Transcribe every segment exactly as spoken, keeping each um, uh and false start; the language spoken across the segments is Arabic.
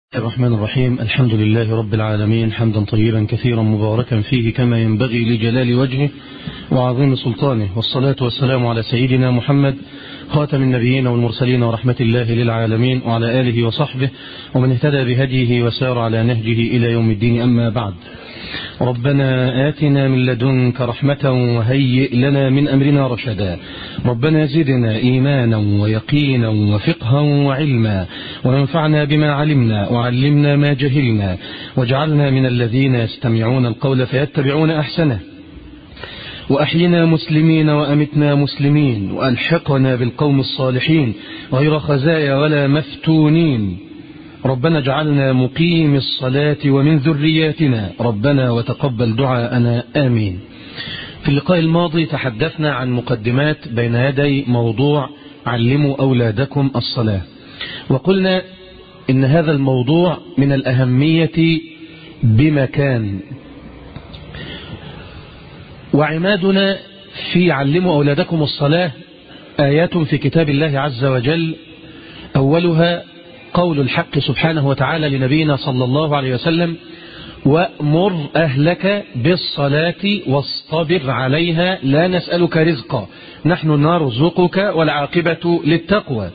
الرحمن الرحيم. الحمد لله رب العالمين، حمدا طيبا كثيرا مباركا فيه كما ينبغي لجلال وجهه وعظيم سلطانه، والصلاة والسلام على سيدنا محمد خاتم النبيين والمرسلين ورحمة الله للعالمين، وعلى آله وصحبه ومن اهتدى بهديه وسار على نهجه إلى يوم الدين. أما بعد، ربنا آتنا من لدنك رحمة وهيئ لنا من أمرنا رشدا. ربنا زدنا إيمانا ويقينا وفقها وعلما، وانفعنا بما علمنا وعلمنا ما جهلنا، واجعلنا من الذين يستمعون القول فيتبعون أحسنه، وأحينا مسلمين وأمتنا مسلمين، وألحقنا بالقوم الصالحين غير خزايا ولا مفتونين. ربنا اجعلنا مقيم الصلاة ومن ذرياتنا، ربنا وتقبل دعاءنا، آمين. في اللقاء الماضي تحدثنا عن مقدمات بين يدي موضوع علموا أولادكم الصلاة، وقلنا إن هذا الموضوع من الأهمية بمكان، وعمادنا في علموا أولادكم الصلاة آيات في كتاب الله عز وجل، أولها قول الحق سبحانه وتعالى لنبينا صلى الله عليه وسلم: وأمر أهلك بالصلاة واصطبر عليها لا نسألك رزقا نحن نرزقك والعاقبة للتقوى.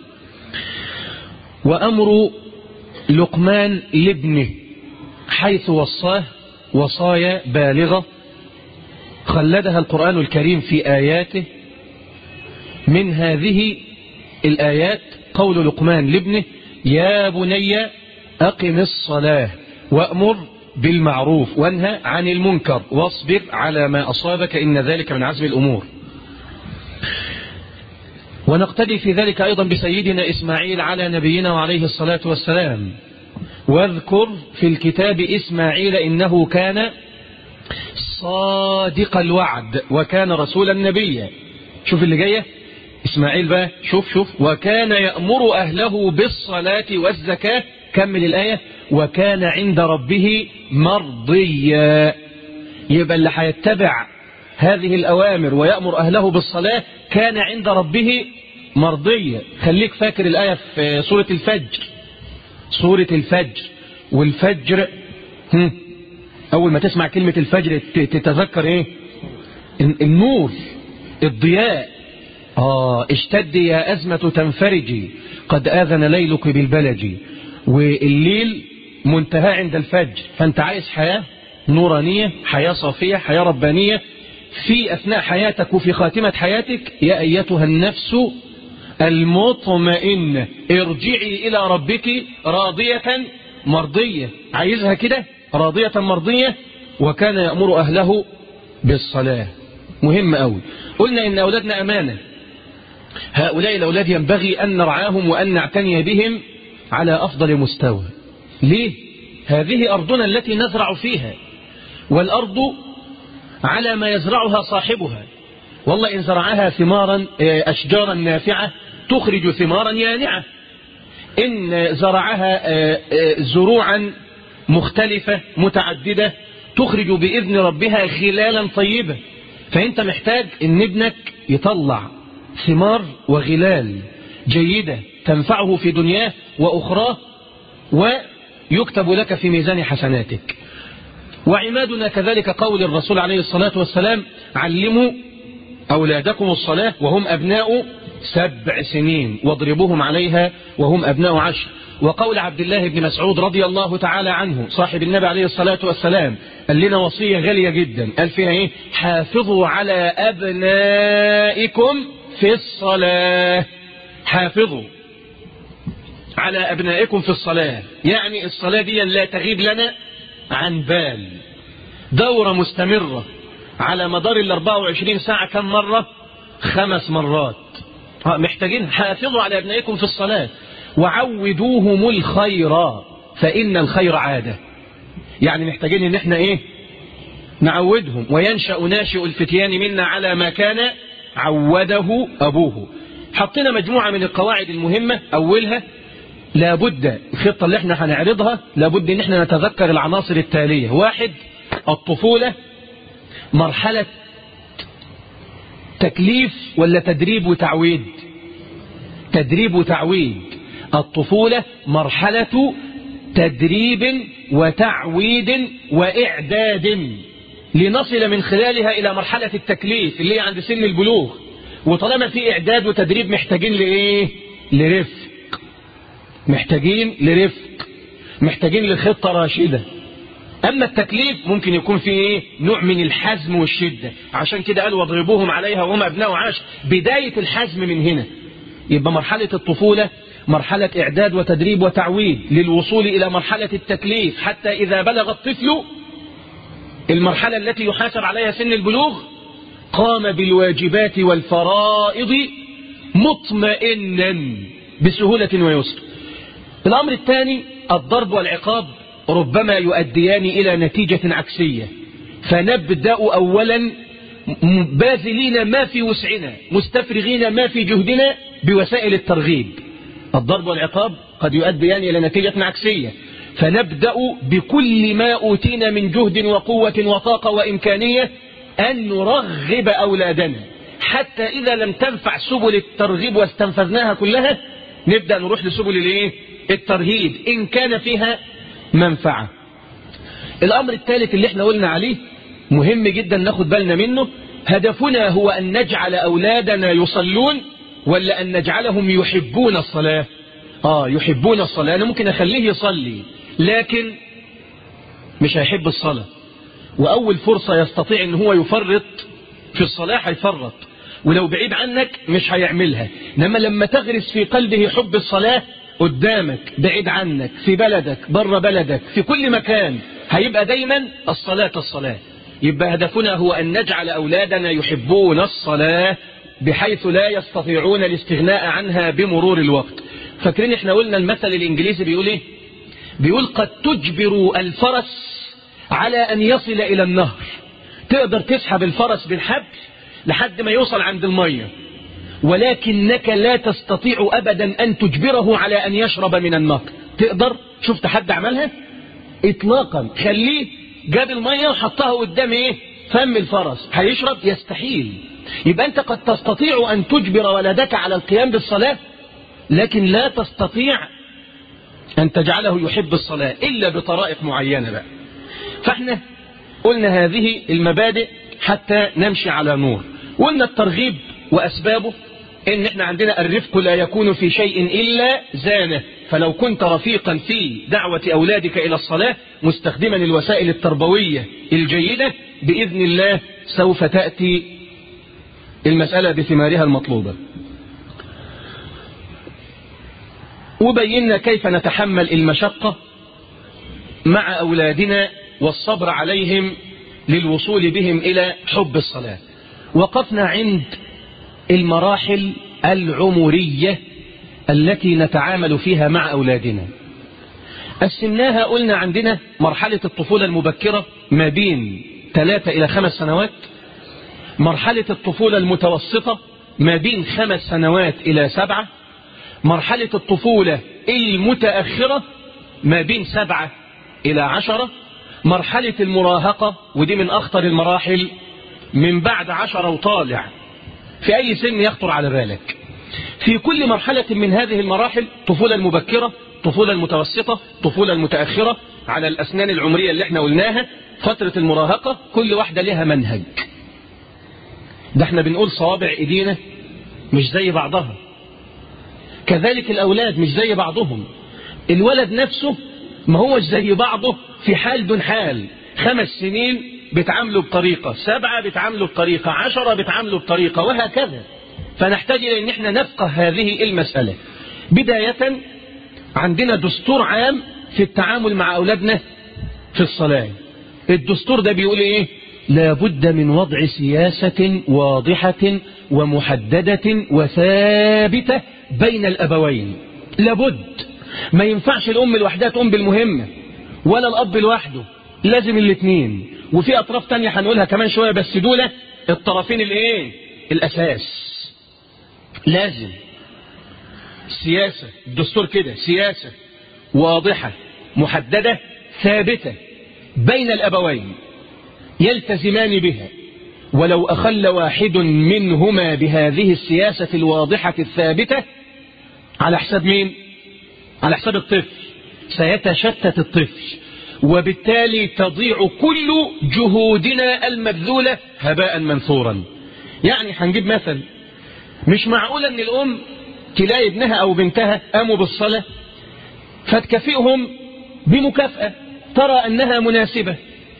وأمر لقمان لابنه حيث وصاه وصايا بالغة خلدها القرآن الكريم في آياته. من هذه الآيات قول لقمان لابنه: يا بني أقم الصلاة وأمر بالمعروف وانهى عن المنكر واصبر على ما أصابك إن ذلك من عزم الأمور. ونقتدي في ذلك أيضا بسيدنا إسماعيل على نبينا وعليه الصلاة والسلام: واذكر في الكتاب إسماعيل إنه كان صادق الوعد وكان رسولا نبيا. شوف اللي جاية إسماعيل بقى، شوف شوف وكان يأمر أهله بالصلاة والزكاة. كمل الآية: وكان عند ربه مرضيا. يبقى اللي هيتبع هذه الأوامر ويأمر أهله بالصلاة كان عند ربه مرضيا. خليك فاكر الآية في سورة الفجر، سورة الفجر. والفجر هم أول ما تسمع كلمة الفجر تتذكر إيه؟ النور، الضياء. آه اشتد يا أزمة تنفرجي قد آذن ليلك بالبلج. والليل منتهى عند الفجر، فأنت عايز حياة نورانية، حياة صافية، حياة ربانية في أثناء حياتك وفي خاتمة حياتك. يا أيتها النفس المطمئنة ارجعي إلى ربك راضية مرضية. عايزها كده راضية مرضية. وكان يأمر أهله بالصلاة. مهم أوي. قلنا إن أولادنا أمانة، هؤلاء الأولاد ينبغي أن نرعاهم وأن نعتني بهم على أفضل مستوى. ليه؟ هذه أرضنا التي نزرع فيها، والأرض على ما يزرعها صاحبها. والله إن زرعها ثمارا أشجارا نافعة تخرج ثمارا يانعة، إن زرعها زروعا مختلفة متعددة تخرج بإذن ربها خلالا طيبة. فأنت محتاج إن ابنك يطلع ثمار وغلال جيدة تنفعه في دنياه وأخراه، ويكتب لك في ميزان حسناتك. وعمادنا كذلك قول الرسول عليه الصلاة والسلام: علموا أولادكم الصلاة وهم أبناء سبع سنين واضربوهم عليها وهم أبناء عشر. وقول عبد الله بن مسعود رضي الله تعالى عنه صاحب النبي عليه الصلاة والسلام قال لنا وصية غالية جدا، قال فيها إيه؟ حافظوا على أبنائكم في الصلاة. حافظوا على أبنائكم في الصلاة، يعني الصلاة دي لا تغيب لنا عن بال، دورة مستمرة على مدار ال أربعة وعشرين ساعة. كم مرة؟ خمس مرات. محتاجين حافظوا على أبنائكم في الصلاة وعودوهم الخير فإن الخير عادة. يعني محتاجين ان احنا ايه؟ نعودهم. وينشأ ناشئ الفتيان منا على ما كان عوده أبوه. حطينا مجموعة من القواعد المهمة. أولها لابد الخطة اللي احنا هنعرضها لابد ان احنا نتذكر العناصر التالية. واحد، الطفولة مرحلة تكليف ولا تدريب وتعويد؟ تدريب وتعويد. الطفولة مرحلة تدريب وتعويد وإعداد لنصل من خلالها إلى مرحلة التكليف اللي هي عند سن البلوغ. وطالما في إعداد وتدريب محتاجين لإيه؟ لرفق، محتاجين لرفق، محتاجين لخطة راشدة. أما التكليف ممكن يكون فيه إيه؟ نوع من الحزم والشدة. عشان كده قال واضربوهم عليها وهم أبناء عشر. بداية الحزم من هنا. يبقى مرحلة الطفولة مرحلة إعداد وتدريب وتعويد للوصول إلى مرحلة التكليف، حتى إذا بلغ الطفل المرحلة التي يحاسب عليها سن البلوغ قام بالواجبات والفرائض مطمئنا بسهولة ويسر. الأمر الثاني الضرب والعقاب ربما يؤديان إلى نتيجة عكسية، فنبدأ أولا باذلين ما في وسعنا مستفرغين ما في جهدنا بوسائل الترغيب. الضرب والعقاب قد يؤديان إلى نتيجة عكسية، فنبدأ بكل ما أوتينا من جهد وقوة وطاقة وإمكانية أن نرغب أولادنا، حتى إذا لم تنفع سبل الترغيب واستنفذناها كلها نبدأ نروح لسبل الايه؟ الترهيب إن كان فيها منفعة. الأمر الثالث اللي احنا قلنا عليه مهم جدا ناخد بالنا منه، هدفنا هو أن نجعل أولادنا يصلون ولا أن نجعلهم يحبون الصلاة؟ آه يحبون الصلاة. أنا ممكن أخليه يصلي لكن مش هيحب الصلاة، وأول فرصة يستطيع أن هو يفرط في الصلاة هيفرط، ولو بعيد عنك مش هيعملها. إنما لما تغرس في قلبه حب الصلاة قدامك بعيد عنك في بلدك بره بلدك في كل مكان هيبقى دايما الصلاة الصلاة. يبقى هدفنا هو أن نجعل أولادنا يحبون الصلاة بحيث لا يستطيعون الاستغناء عنها بمرور الوقت. فاكرين احنا قلنا المثل الإنجليزي بيقول ايه؟ بيقول قد تجبر الفرس على أن يصل إلى النهر. تقدر تسحب الفرس بالحبل لحد ما يوصل عند المية، ولكنك لا تستطيع أبدا أن تجبره على أن يشرب من النهر. تقدر؟ شفت حد عملها؟ إطلاقا. خليه جاب المية وحطها قدام ايه؟ فم الفرس، هيشرب؟ يستحيل. يبقى أنت قد تستطيع أن تجبر ولدك على القيام بالصلاة، لكن لا تستطيع أن تجعله يحب الصلاة إلا بطرائق معينة بقى. فاحنا قلنا هذه المبادئ حتى نمشي على نور. قلنا الترغيب وأسبابه إن احنا عندنا الرفق لا يكون في شيء إلا زانه. فلو كنت رفيقا في دعوة أولادك إلى الصلاة مستخدما الوسائل التربوية الجيدة بإذن الله سوف تأتي المسألة بثمارها المطلوبة. وبينا كيف نتحمل المشقة مع أولادنا والصبر عليهم للوصول بهم إلى حب الصلاة. وقفنا عند المراحل العمرية التي نتعامل فيها مع أولادنا. قسمناها، قلنا عندنا مرحلة الطفولة المبكرة ما بين ثلاثة إلى خمس سنوات، مرحلة الطفولة المتوسطة ما بين خمس سنوات إلى سبعة، مرحلة الطفولة المتأخرة ما بين سبعة إلى عشرة، مرحلة المراهقة ودي من أخطر المراحل من بعد عشرة وطالع. في أي سن يخطر على بالك؟ في كل مرحلة من هذه المراحل، طفولة المبكرة، طفولة المتوسطة، طفولة المتأخرة، على الأسنان العمرية اللي احنا قلناها، فترة المراهقة، كل واحدة لها منهج. ده احنا بنقول صوابع ايدينا مش زي بعضها، كذلك الأولاد مش زي بعضهم. الولد نفسه ما هوش زي بعضه في حال دون حال. خمس سنين بتعاملوا بطريقة، سبعة بتعاملوا بطريقة، عشرة بتعاملوا بطريقة، وهكذا. فنحتاج إلى أن احنا نفقه هذه المسألة. بداية عندنا دستور عام في التعامل مع أولادنا في الصلاة. الدستور ده بيقول إيه؟ لابد من وضع سياسة واضحة ومحددة وثابتة بين الأبوين. لابد، ما ينفعش الأم لوحدها تقوم بالمهمة ولا الأب لوحده، لازم الاثنين. وفي أطراف تانية هنقولها كمان شوية، بس دول الطرفين الايه؟ الأساس. لازم سياسة، الدستور كده سياسة واضحة محددة ثابتة بين الأبوين يلتزمان بها، ولو أخل واحد منهما بهذه السياسة الواضحة الثابتة على حساب مين؟ على حساب الطفل. سيتشتت الطفل، وبالتالي تضيع كل جهودنا المبذولة هباء منثورا. يعني هنجيب مثل، مش معقولة ان الام تلاقي ابنها او بنتها قاموا بالصلاة فتكافئهم بمكافأة ترى انها مناسبة،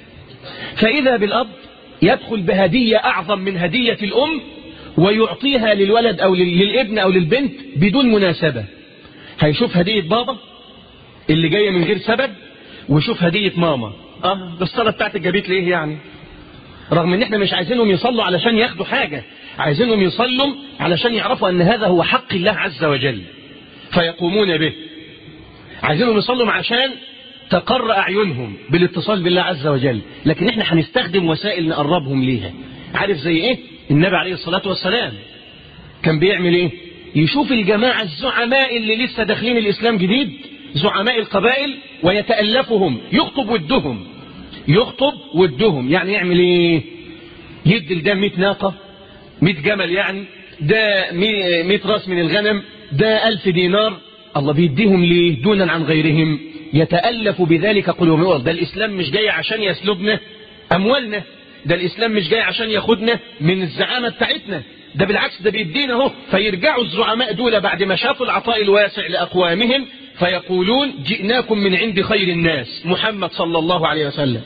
فاذا بالاب يدخل بهدية اعظم من هدية الام ويعطيها للولد او للابن او للبنت بدون مناسبة. هيشوف هدية بابا اللي جاية من غير سبب، ويشوف هدية ماما. اه الصلاة بتاعتك جابت ليه يعني؟ رغم ان احنا مش عايزينهم يصلوا علشان ياخدوا حاجة، عايزينهم يصلوا علشان يعرفوا ان هذا هو حق الله عز وجل فيقومون به. عايزينهم يصلوا عشان تقر اعينهم بالاتصال بالله عز وجل، لكن احنا هنستخدم وسائل نقربهم ليها. عارف زي ايه؟ النبي عليه الصلاة والسلام كان بيعمل ايه؟ يشوف الجماعة الزعماء اللي لسه داخلين الاسلام جديد، زعماء القبائل، ويتألفهم، يخطب ودهم يخطب ودهم يعني يعمل ايه؟ يدي لده مئة ناقة، مئة جمل، يعني ده مئة راس من الغنم، ده ألف دينار. الله بيديهم ليه دونا عن غيرهم؟ يتألف بذلك قلوبهم. ده الإسلام مش جاي عشان يسلبنا أموالنا، ده الإسلام مش جاي عشان ياخدنا من الزعامة بتاعتنا، ده بالعكس ده بيدينا اهو. فيرجعوا الزعماء دول بعد ما شافوا العطاء الواسع لأقوامهم فيقولون جئناكم من عند خير الناس محمد صلى الله عليه وسلم.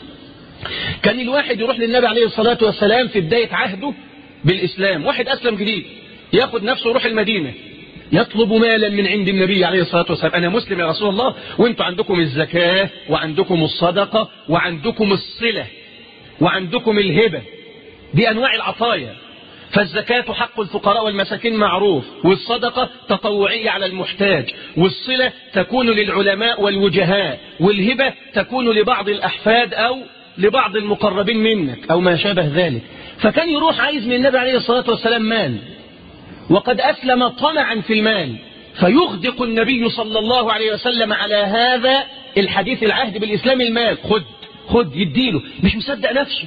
كان الواحد يروح للنبي عليه الصلاة والسلام في بداية عهده بالإسلام، واحد أسلم جديد، ياخد نفسه يروح المدينة يطلب مالا من عند النبي عليه الصلاة والسلام. أنا مسلم يا رسول الله، وانتوا عندكم الزكاة وعندكم الصدقة وعندكم الصلة وعندكم الهبة، دي أنواع العطايا. فالزكاة حق الفقراء والمساكين معروف، والصدقة تطوعية على المحتاج، والصلة تكون للعلماء والوجهاء، والهبة تكون لبعض الأحفاد أو لبعض المقربين منك أو ما شابه ذلك. فكان يروح عايز من النبي عليه الصلاة والسلام مال، وقد أسلم طمعا في المال، فيغدق النبي صلى الله عليه وسلم على هذا الحديث العهد بالإسلام المال، خد خد يديله، مش مصدق نفسه.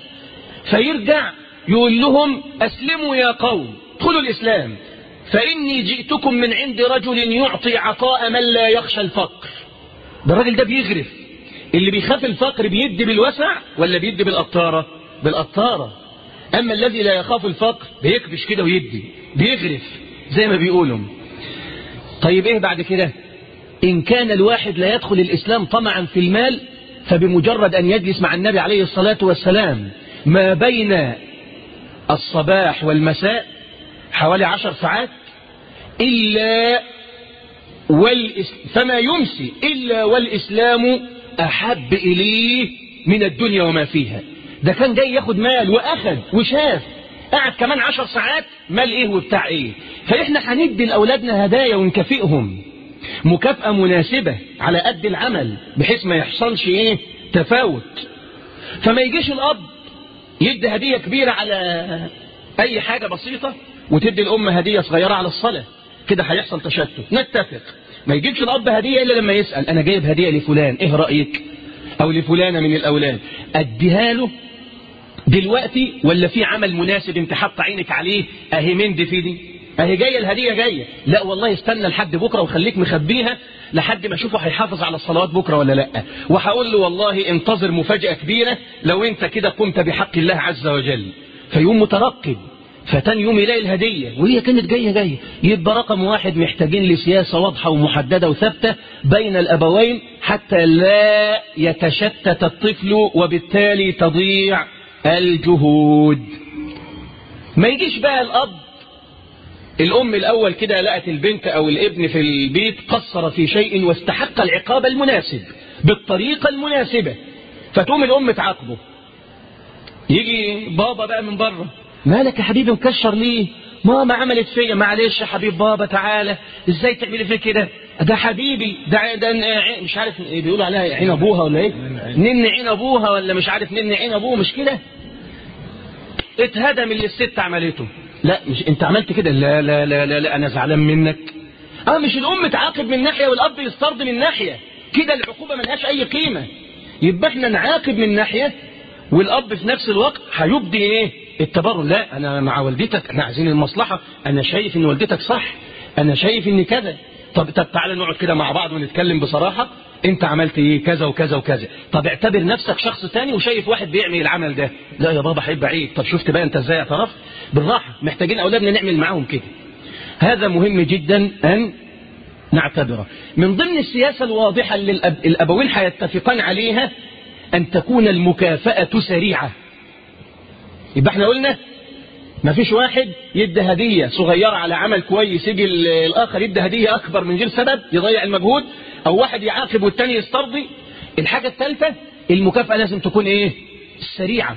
فيرجع يقول لهم أسلموا يا قوم، ادخلوا الإسلام، فإني جئتكم من عند رجل يعطي عطاء من لا يخشى الفقر. ده الراجل ده بيغرف، اللي بيخاف الفقر بيدي بالوسع ولا بيدي بالقطارة؟ بالقطارة. أما الذي لا يخاف الفقر بيكبش كده ويدي، بيغرف زي ما بيقولوا. طيب إيه بعد كده؟ إن كان الواحد لا يدخل الإسلام طمعا في المال، فبمجرد أن يجلس مع النبي عليه الصلاة والسلام ما بين الصباح والمساء حوالي عشر ساعات إلا والإس... فما يمسي إلا والإسلام أحب إليه من الدنيا وما فيها. ده كان جاي ياخد مال وأخذ وشاف، قعد كمان عشر ساعات، مال إيه وبتاع إيه. فإحنا هندي لأولادنا هدايا ونكافئهم مكافأة مناسبة على قد العمل، بحيث ما يحصلش إيه تفاوت. فما يجيش الأب يدي هدية كبيرة على أي حاجة بسيطة وتدي الأم هدية صغيرة على الصلاة، كده هيحصل تشتت. نتفق. ما يجيبش الأب هدية إلا لما يسأل أنا جايب هدية لفلان، إيه رأيك؟ أو لفلانة من الأولاد، أديها له دلوقتي ولا في عمل مناسب انت حط عينك عليه؟ أهي من دي في دي، أهي جاية الهدية جاية، لا والله استنى لحد بكرة وخليك مخبيها لحد ما أشوفه هيحافظ على الصلوات بكرة ولا لا. وهقول له والله انتظر مفاجأة كبيرة لو انت كده قمت بحق الله عز وجل. فيوم مترقب، فتاني يوم يلاقي الهدية وهي كانت جاية جاية. يبقى رقم واحد محتاجين لسياسة واضحة ومحددة وثابتة بين الأبوين حتى لا يتشتت الطفل وبالتالي تضيع الجهود. ما يجيش بقى الأب الأم الأول كده لقت البنت أو الابن في البيت قصر في شيء واستحق العقاب المناسب بالطريقة المناسبة، فتقوم الأم تعاقبه. يجي بابا بقى من بره، مالك يا حبيبي مكشر ليه؟ ماما عملت فيا. معلش يا حبيب بابا تعالى، ازاي تعملي فيا كده؟ ده حبيبي، ده, ده مش عارف بيقولوا عليها عين ابوها ولا ايه؟ نن عين ابوها ولا مش عارف نن عين ابوه، مش كده؟ اتهدم اللي الست عملته. لا مش انت عملت كده، لا لا لا لا, لا انا زعلان منك. اه مش الام تعاقب من ناحيه والاب يسترضي من ناحيه، كده العقوبه ملهاش اي قيمه. يبقى احنا نعاقب من ناحيه والاب في نفس الوقت هيبدي ايه؟ التبرر. لا انا مع والدتك، احنا عايزين المصلحه، انا شايف ان والدتك صح، انا شايف ان كذا. طب طب تعالى نقعد كده مع بعض ونتكلم بصراحه، انت عملت ايه كذا وكذا وكذا. طب اعتبر نفسك شخص تاني وشايف واحد بيعمل العمل ده، لا يا بابا هيبقى عيب. طب شفت بقى انت ازاي اعترفت؟ بالراحه، محتاجين اولادنا نعمل معاهم كده. هذا مهم جدا ان نعتبره. من ضمن السياسه الواضحه اللي الأب... الابوين هيتفقان عليها ان تكون المكافاه سريعه. يبقى احنا قلنا ما فيش واحد يدي هديه صغيره على عمل كويس يجي الاخر يدي هديه اكبر من غير سبب يضيع المجهود، او واحد يعاقب والتاني يسترضي. الحاجه الثالثه المكافاه لازم تكون ايه؟ سريعه.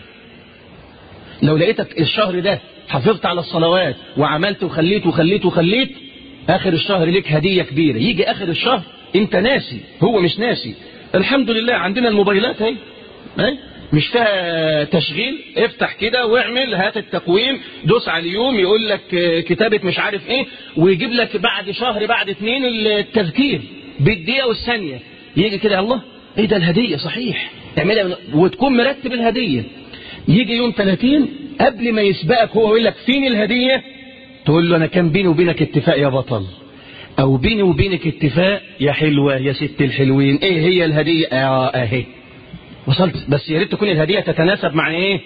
لو لقيتك الشهر ده حافظت على الصلوات وعملت وخليت وخليت وخليت، اخر الشهر ليك هديه كبيره. يجي اخر الشهر انت ناسي، هو مش ناسي. الحمد لله عندنا الموبايلات اهي اهي مش فيها تشغيل، افتح كده واعمل هات التقويم، دوس على اليوم يقول لك كتابة مش عارف ايه، ويجيب لك بعد شهر بعد اتنين التذكير بالدقيقة والثانية. يجي كده الله ايه ده الهدية صحيح تعملها، وتكون مرتب الهدية. يجي يوم ثلاثين قبل ما يسبقك هو يقول لك فين الهدية، تقول له انا كان بيني وبينك اتفاق يا بطل، او بيني وبينك اتفاق يا حلوة يا ست الحلوين. ايه هي الهدية؟ اه اهي وصلت. بس يا ريت تكون الهدية تتناسب مع ايه؟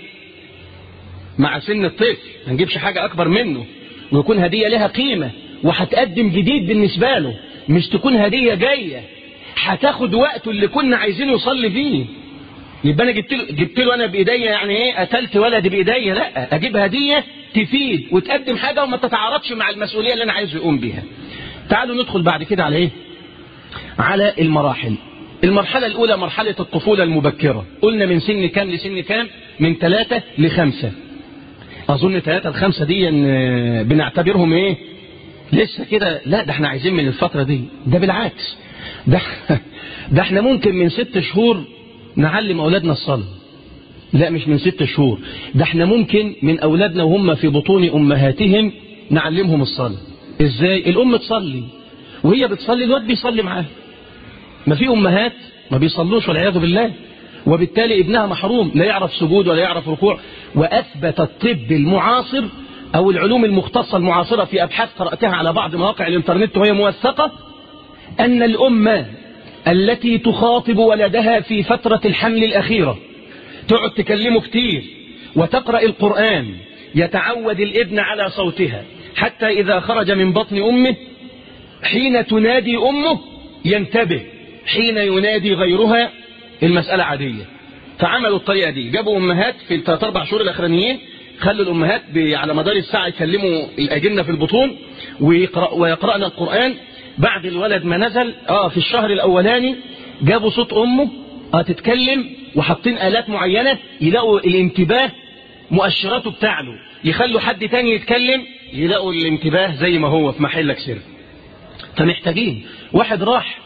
مع سن الطفل، ما نجيبش حاجة اكبر منه، ويكون هدية لها قيمة وهتقدم جديد بالنسبة له، مش تكون هدية جاية هتاخد وقته اللي كنا عايزينه يصلي فيه. يبقى انا جبت له جبت له انا بايديا يعني ايه؟ قتلت ولدي بايديا؟ لا، اجيب هدية تفيد وتقدم حاجة وما تتعارضش مع المسؤولية اللي انا عايزه يقوم بيها. تعالوا ندخل بعد كده على ايه؟ على المراحل. المرحلة الأولى مرحلة الطفولة المبكرة. قلنا من سن كام لسن كام؟ من ثلاثة لخمسة. أظن ثلاثة لخمسة دي بنعتبرهم إيه؟ لسه كده؟ لا، ده احنا عايزين من الفترة دي. ده بالعكس، ده ده احنا ممكن من ست شهور نعلم أولادنا الصلاة. لا مش من ست شهور، ده احنا ممكن من أولادنا وهم في بطون أمهاتهم نعلمهم الصلاة. إزاي؟ الأم تصلي وهي بتصلي الواد بيصلي معاها. ما في أمهات ما بيصلوش والعياذ بالله، وبالتالي ابنها محروم، لا يعرف سجود ولا يعرف ركوع. وأثبت الطب المعاصر أو العلوم المختصة المعاصرة في أبحاث قرأتها على بعض مواقع الإنترنت وهي موثقة أن الأم التي تخاطب ولدها في فترة الحمل الأخيرة تقعد تكلمه كتير وتقرأ القرآن، يتعود الابن على صوتها حتى إذا خرج من بطن أمه حين تنادي أمه ينتبه، حين ينادي غيرها المسألة عادية. فعملوا الطريقة دي، جابوا أمهات في الثلاث أربع شهور الأخرانيين، خلوا الأمهات على مدار الساعة يكلموا الأجنة في البطون ويقرأ ويقرأنا القرآن. بعد الولد ما نزل آه في الشهر الأولاني جابوا صوت أمه آه تتكلم، وحاطين آلات معينة يلاقوا الانتباه مؤشراته بتاعله، يخلوا حد تاني يتكلم يلاقوا الانتباه زي ما هو في محلك سر. فمحتاجين. واحد راح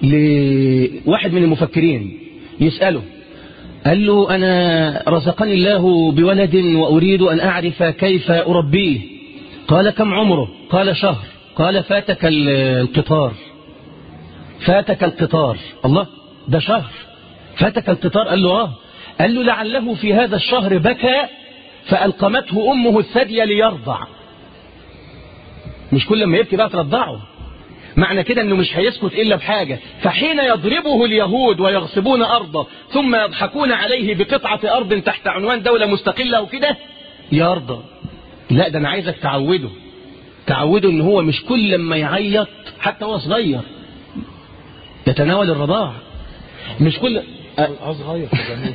لواحد من المفكرين يسأله، قال له أنا رزقني الله بولد وأريد أن أعرف كيف أربيه. قال كم عمره؟ قال شهر. قال فاتك القطار، فاتك القطار. الله، ده شهر فاتك القطار؟ قال له آه. قال له لعله في هذا الشهر بكى فألقمته أمه الثدي ليرضع. مش كل ما يبكي بقى ترضعه، معنى كده انه مش هيسكت الا بحاجة. فحين يضربه اليهود ويغصبون ارضه ثم يضحكون عليه بقطعة ارض تحت عنوان دولة مستقلة وكده يرضى. لا، ده انا عايزك تعوده تعوده ان هو مش كل لما يعيط حتى هو صغير يتناول الرضاعة. مش كل صغير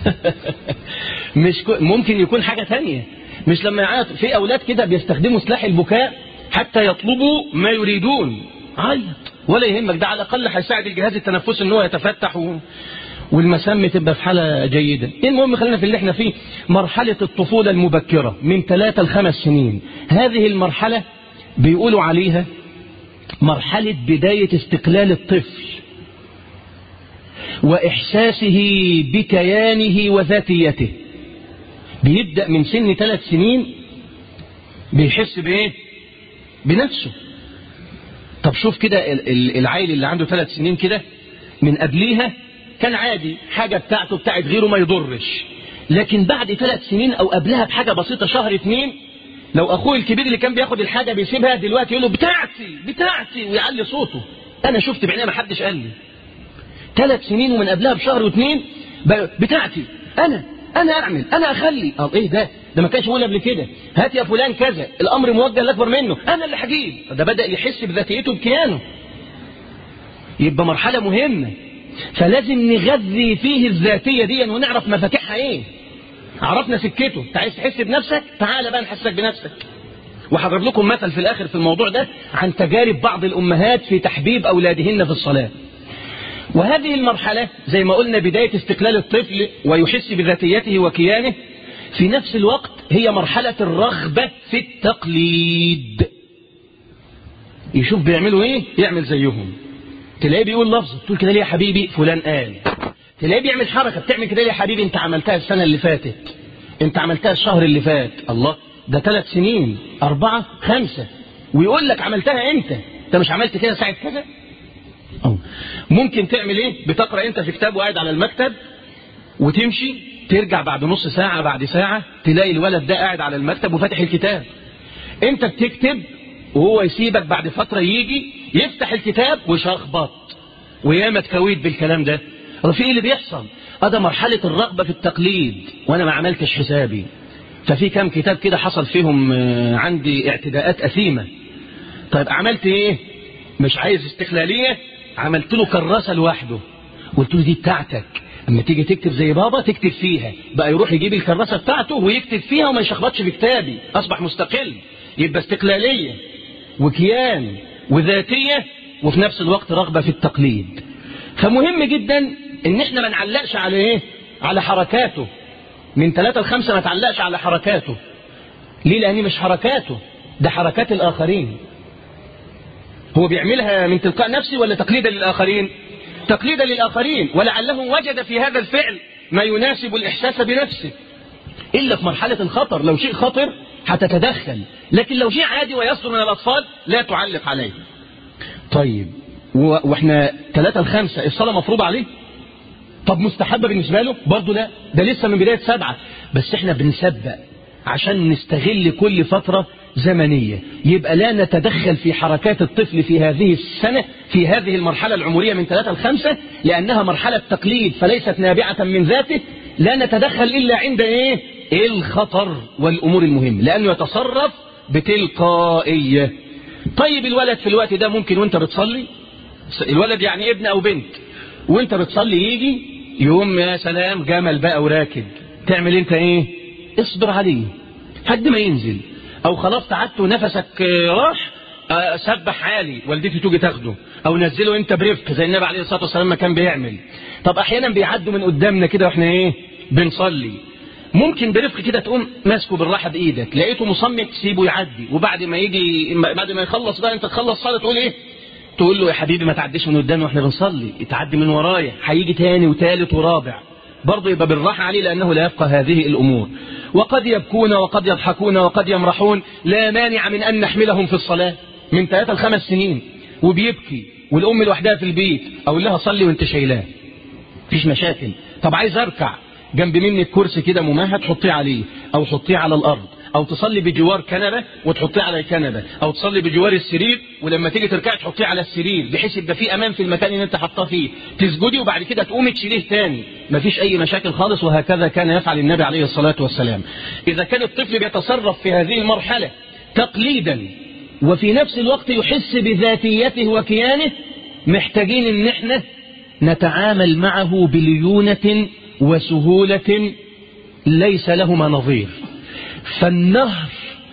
مش كل... ممكن يكون حاجة تانية. مش لما يعيط. في اولاد كده بيستخدموا سلاح البكاء حتى يطلبوا ما يريدون. عيط ولا يهمك، ده على الأقل هيساعد الجهاز التنفسي ان هو يتفتح و... والمسام تبقى في حالة جيدة. المهم خلينا في اللي احنا فيه، مرحلة الطفولة المبكرة من ثلاثة لخمس سنين. هذه المرحلة بيقولوا عليها مرحلة بداية استقلال الطفل وإحساسه بكيانه وذاتيته. بيبدأ من سن ثلاث سنين بيحس بإيه؟ بنفسه. طب شوف كده العيل اللي عنده ثلاث سنين كده من قبليها كان عادي، حاجة بتاعته بتاعت غيره ما يضرش. لكن بعد ثلاث سنين أو قبلها بحاجة بسيطة شهر اتنين، لو أخوه الكبير اللي كان بياخد الحاجة بيسيبها دلوقتي يقول له بتاعتي بتاعتي ويعلي صوته. أنا شفت بعيني ما حدش قال لي. ثلاث سنين ومن قبلها بشهر واثنين بتاعتي انا انا اعمل انا اخلي. اه ايه ده ده ما كانش يقول قبل كده هات يا فلان كذا، الامر موجه لاكبر منه، انا اللي هجيب. ده بدا يحس بذاتيته بكيانه. يبقى مرحله مهمه، فلازم نغذي فيه الذاتيه دي ونعرف مفاتيحها ايه. عرفنا سكته، انت عايز تحس بنفسك، تعال بقى نحسك بنفسك. وهضرب لكم مثل في الاخر في الموضوع ده عن تجارب بعض الامهات في تحبيب اولادهن في الصلاه. وهذه المرحلة زي ما قلنا بداية استقلال الطفل ويحس بذاتيته وكيانه، في نفس الوقت هي مرحلة الرغبة في التقليد. يشوف بيعملوا ايه يعمل زيهم. تلاقيه بيقول لفظ تقول كده ليه يا حبيبي فلان قال. تلاقيه بيعمل حركة بتعمل كده ليه يا حبيبي انت عملتها السنة اللي فاتت، انت عملتها الشهر اللي فات. الله، ده ثلاث سنين أربعة خمسة ويقول لك عملتها انت، انت مش عملت كده ساعة كذا. أوه. ممكن تعمل ايه؟ بتقرأ انت في كتاب وقاعد على المكتب وتمشي ترجع بعد نص ساعة بعد ساعة تلاقي الولد ده قاعد على المكتب وفاتح الكتاب. انت بتكتب وهو يسيبك بعد فترة يجي يفتح الكتاب ويشخبط. وياما تكويت بالكلام ده. في ايه اللي بيحصل؟ هذا مرحلة الرغبة في التقليد وانا ما عملتش حسابي. ففي كام كتاب كده حصل فيهم عندي اعتداءات أثيمة. طيب عملت ايه؟ مش عايز استقلالية، عملت له كراسة لوحده قلت له دي بتاعتك، اما تيجي تكتب زي بابا تكتب فيها. بقى يروح يجيب الكراسة بتاعته ويكتب فيها وما يشخبطش في كتابي، اصبح مستقل. يبقى استقلالية وكيان وذاتية وفي نفس الوقت رغبة في التقليد. فمهم جدا ان احنا ما نعلقش على ايه؟ على حركاته. من ثلاثة لخمسة ما تعلقش على حركاته. ليه؟ لأني مش حركاته، ده حركات الآخرين. هو بيعملها من تلقاء نفسه ولا تقليدا للآخرين؟ تقليدا للآخرين، ولعله وجد في هذا الفعل ما يناسب الإحساس بنفسه. إلا في مرحلة الخطر، لو شيء خطر هتتدخل، لكن لو شيء عادي ويصدر من الأطفال لا تعلق عليه. طيب واحنا ثلاثة لخمسة الصلاة مفروضة عليه؟ طب مستحبة بالنسبة له؟ برضه لا، ده لسه من بداية سبعة. بس احنا بنسبق عشان نستغل كل فترة زمنية. يبقى لا نتدخل في حركات الطفل في هذه السنة في هذه المرحلة العمرية من ثلاثة لخمسة لأنها مرحلة تقليد فليست نابعة من ذاته. لا نتدخل إلا عند إيه؟ الخطر والأمور المهمة، لأنه يتصرف بتلقائية. طيب الولد في الوقت ده ممكن وانت بتصلي، الولد يعني ابن أو بنت، وانت بتصلي يجي يوم يا سلام جمل بقى وراكب، تعمل انت ايه؟ اصبر عليه حد ما ينزل، او خلاص تعبت ونفسك راح سبح عالي والدتي تيجي تاخده، او نزله انت برفق زي النبي عليه الصلاه والسلام ما كان بيعمل. طب احيانا بيعدوا من قدامنا كده واحنا ايه بنصلي، ممكن برفق كده تقوم ماسكه بالراحه بايدك، لقيته مصمم تسيبه يعدي، وبعد ما يجي بعد ما يخلص بقى انت تخلص صلاه تقول ايه؟ تقول له يا حبيبي ما تعديش من قدامي واحنا بنصلي، اتعدي من ورايا. هيجي تاني وتالت ورابع، برضه يبقى بالراحه عليه لانه لا يفقه هذه الامور. وقد يبكون وقد يضحكون وقد يمرحون، لا مانع من ان نحملهم في الصلاه من ثلاثة لخمس سنين وبيبكي والام لوحدها في البيت، اقول لها صلي وانت شايلاه مفيش مشاكل. طب عايز اركع، جنب مني الكرسي كده ممهد حطيه عليه او حطيه على الارض، او تصلي بجوار كنبه وتحطيه على الكنبه، او تصلي بجوار السرير ولما تيجي تركعي تحطيه على السرير بحيث يبقى في امان في المكان اللي انت حاطاه فيه، تسجدي وبعد كده تقومي تشيليه تاني، مفيش اي مشاكل خالص. وهكذا كان يفعل النبي عليه الصلاه والسلام. اذا كان الطفل بيتصرف في هذه المرحله تقليدا وفي نفس الوقت يحس بذاتيته وكيانه، محتاجين ان احنا نتعامل معه بليونة وسهولة ليس لهما نظير. فالنهر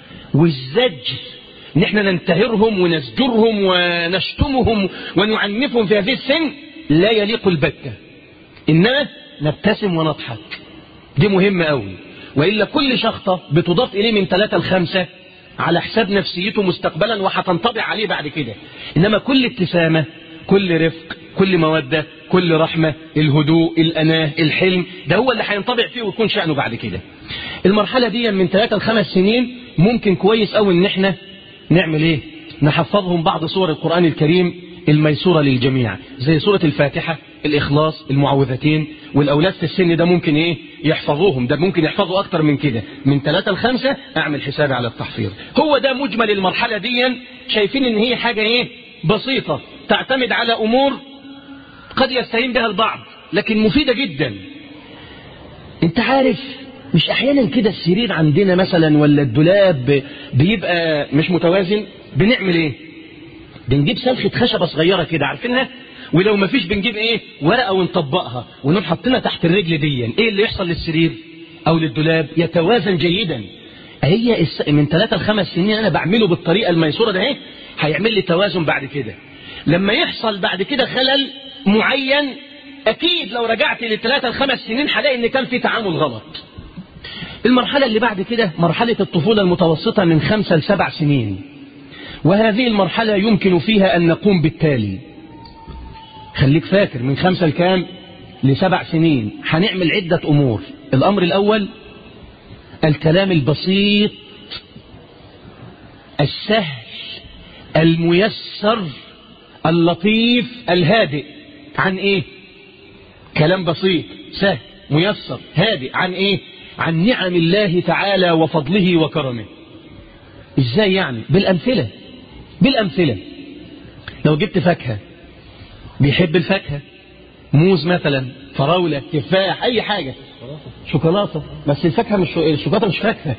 والزجر ان احنا ننتهرهم ونزجرهم ونشتمهم ونعنفهم في هذه السن لا يليق البتة، انما نبتسم ونضحك، دي مهمة قوي. وإلا كل شخطة بتضاف إليه من ثلاثة لخمسة على حساب نفسيته مستقبلا وهتنطبع عليه بعد كده. إنما كل ابتسامة، كل رفق، كل مودة، كل رحمة، الهدوء، الأناه، الحلم، ده هو اللي هينطبع فيه ويكون شأنه بعد كده. المرحلة دي من ثلاثة لخمس سنين ممكن كويس قوي إن احنا نعمل إيه؟ نحفظهم بعض سور القرآن الكريم الميسورة للجميع، زي سورة الفاتحة، الإخلاص، المعوذتين. والأولاد في السن ده ممكن إيه؟ يحفظوهم، ده ممكن يحفظوا أكتر من كده. من ثلاثة لخمسة أعمل حسابي على التحفيظ. هو ده مجمل المرحلة دي. شايفين إن هي حاجة إيه؟ بسيطة، تعتمد على أمور قد يستهين بها البعض لكن مفيدة جدا. انت عارف مش احيانا كده السرير عندنا مثلا ولا الدولاب بيبقى مش متوازن، بنعمل ايه؟ بنجيب سلخة خشبة صغيرة كده عارفينها، ولو ما فيش بنجيب ايه؟ ورقة ونطبقها ونقوم حاطينها تحت الرجل دي. ايه اللي يحصل للسرير او للدولاب؟ يتوازن جيدا. هي الس... من ثلاثة لخمس سنين انا بعمله بالطريقة الميسورة ده اهي، هيعمل لي توازن بعد كده. لما يحصل بعد كده خلل معين اكيد لو رجعت لثلاثة لخمس سنين هلاقي ان كان في تعامل غلط. المرحلة اللي بعد كده مرحلة الطفولة المتوسطة من خمسة لسبع سنين، وهذه المرحلة يمكن فيها أن نقوم بالتالي. خليك فاكر من خمسة لكام؟ لسبع سنين هنعمل عدة أمور. الأمر الأول الكلام البسيط السهل الميسر اللطيف الهادئ. عن إيه؟ كلام بسيط سهل ميسر هادئ. عن إيه؟ عن نعم الله تعالى وفضله وكرمه. إزاي يعني؟ بالأمثلة. بالأمثلة. لو جبت فاكهة بيحب الفاكهة، موز مثلا، فراولة، تفاح، أي حاجة، شوكولاتة، بس الفاكهة مش الشوكولاتة مش فاكهة.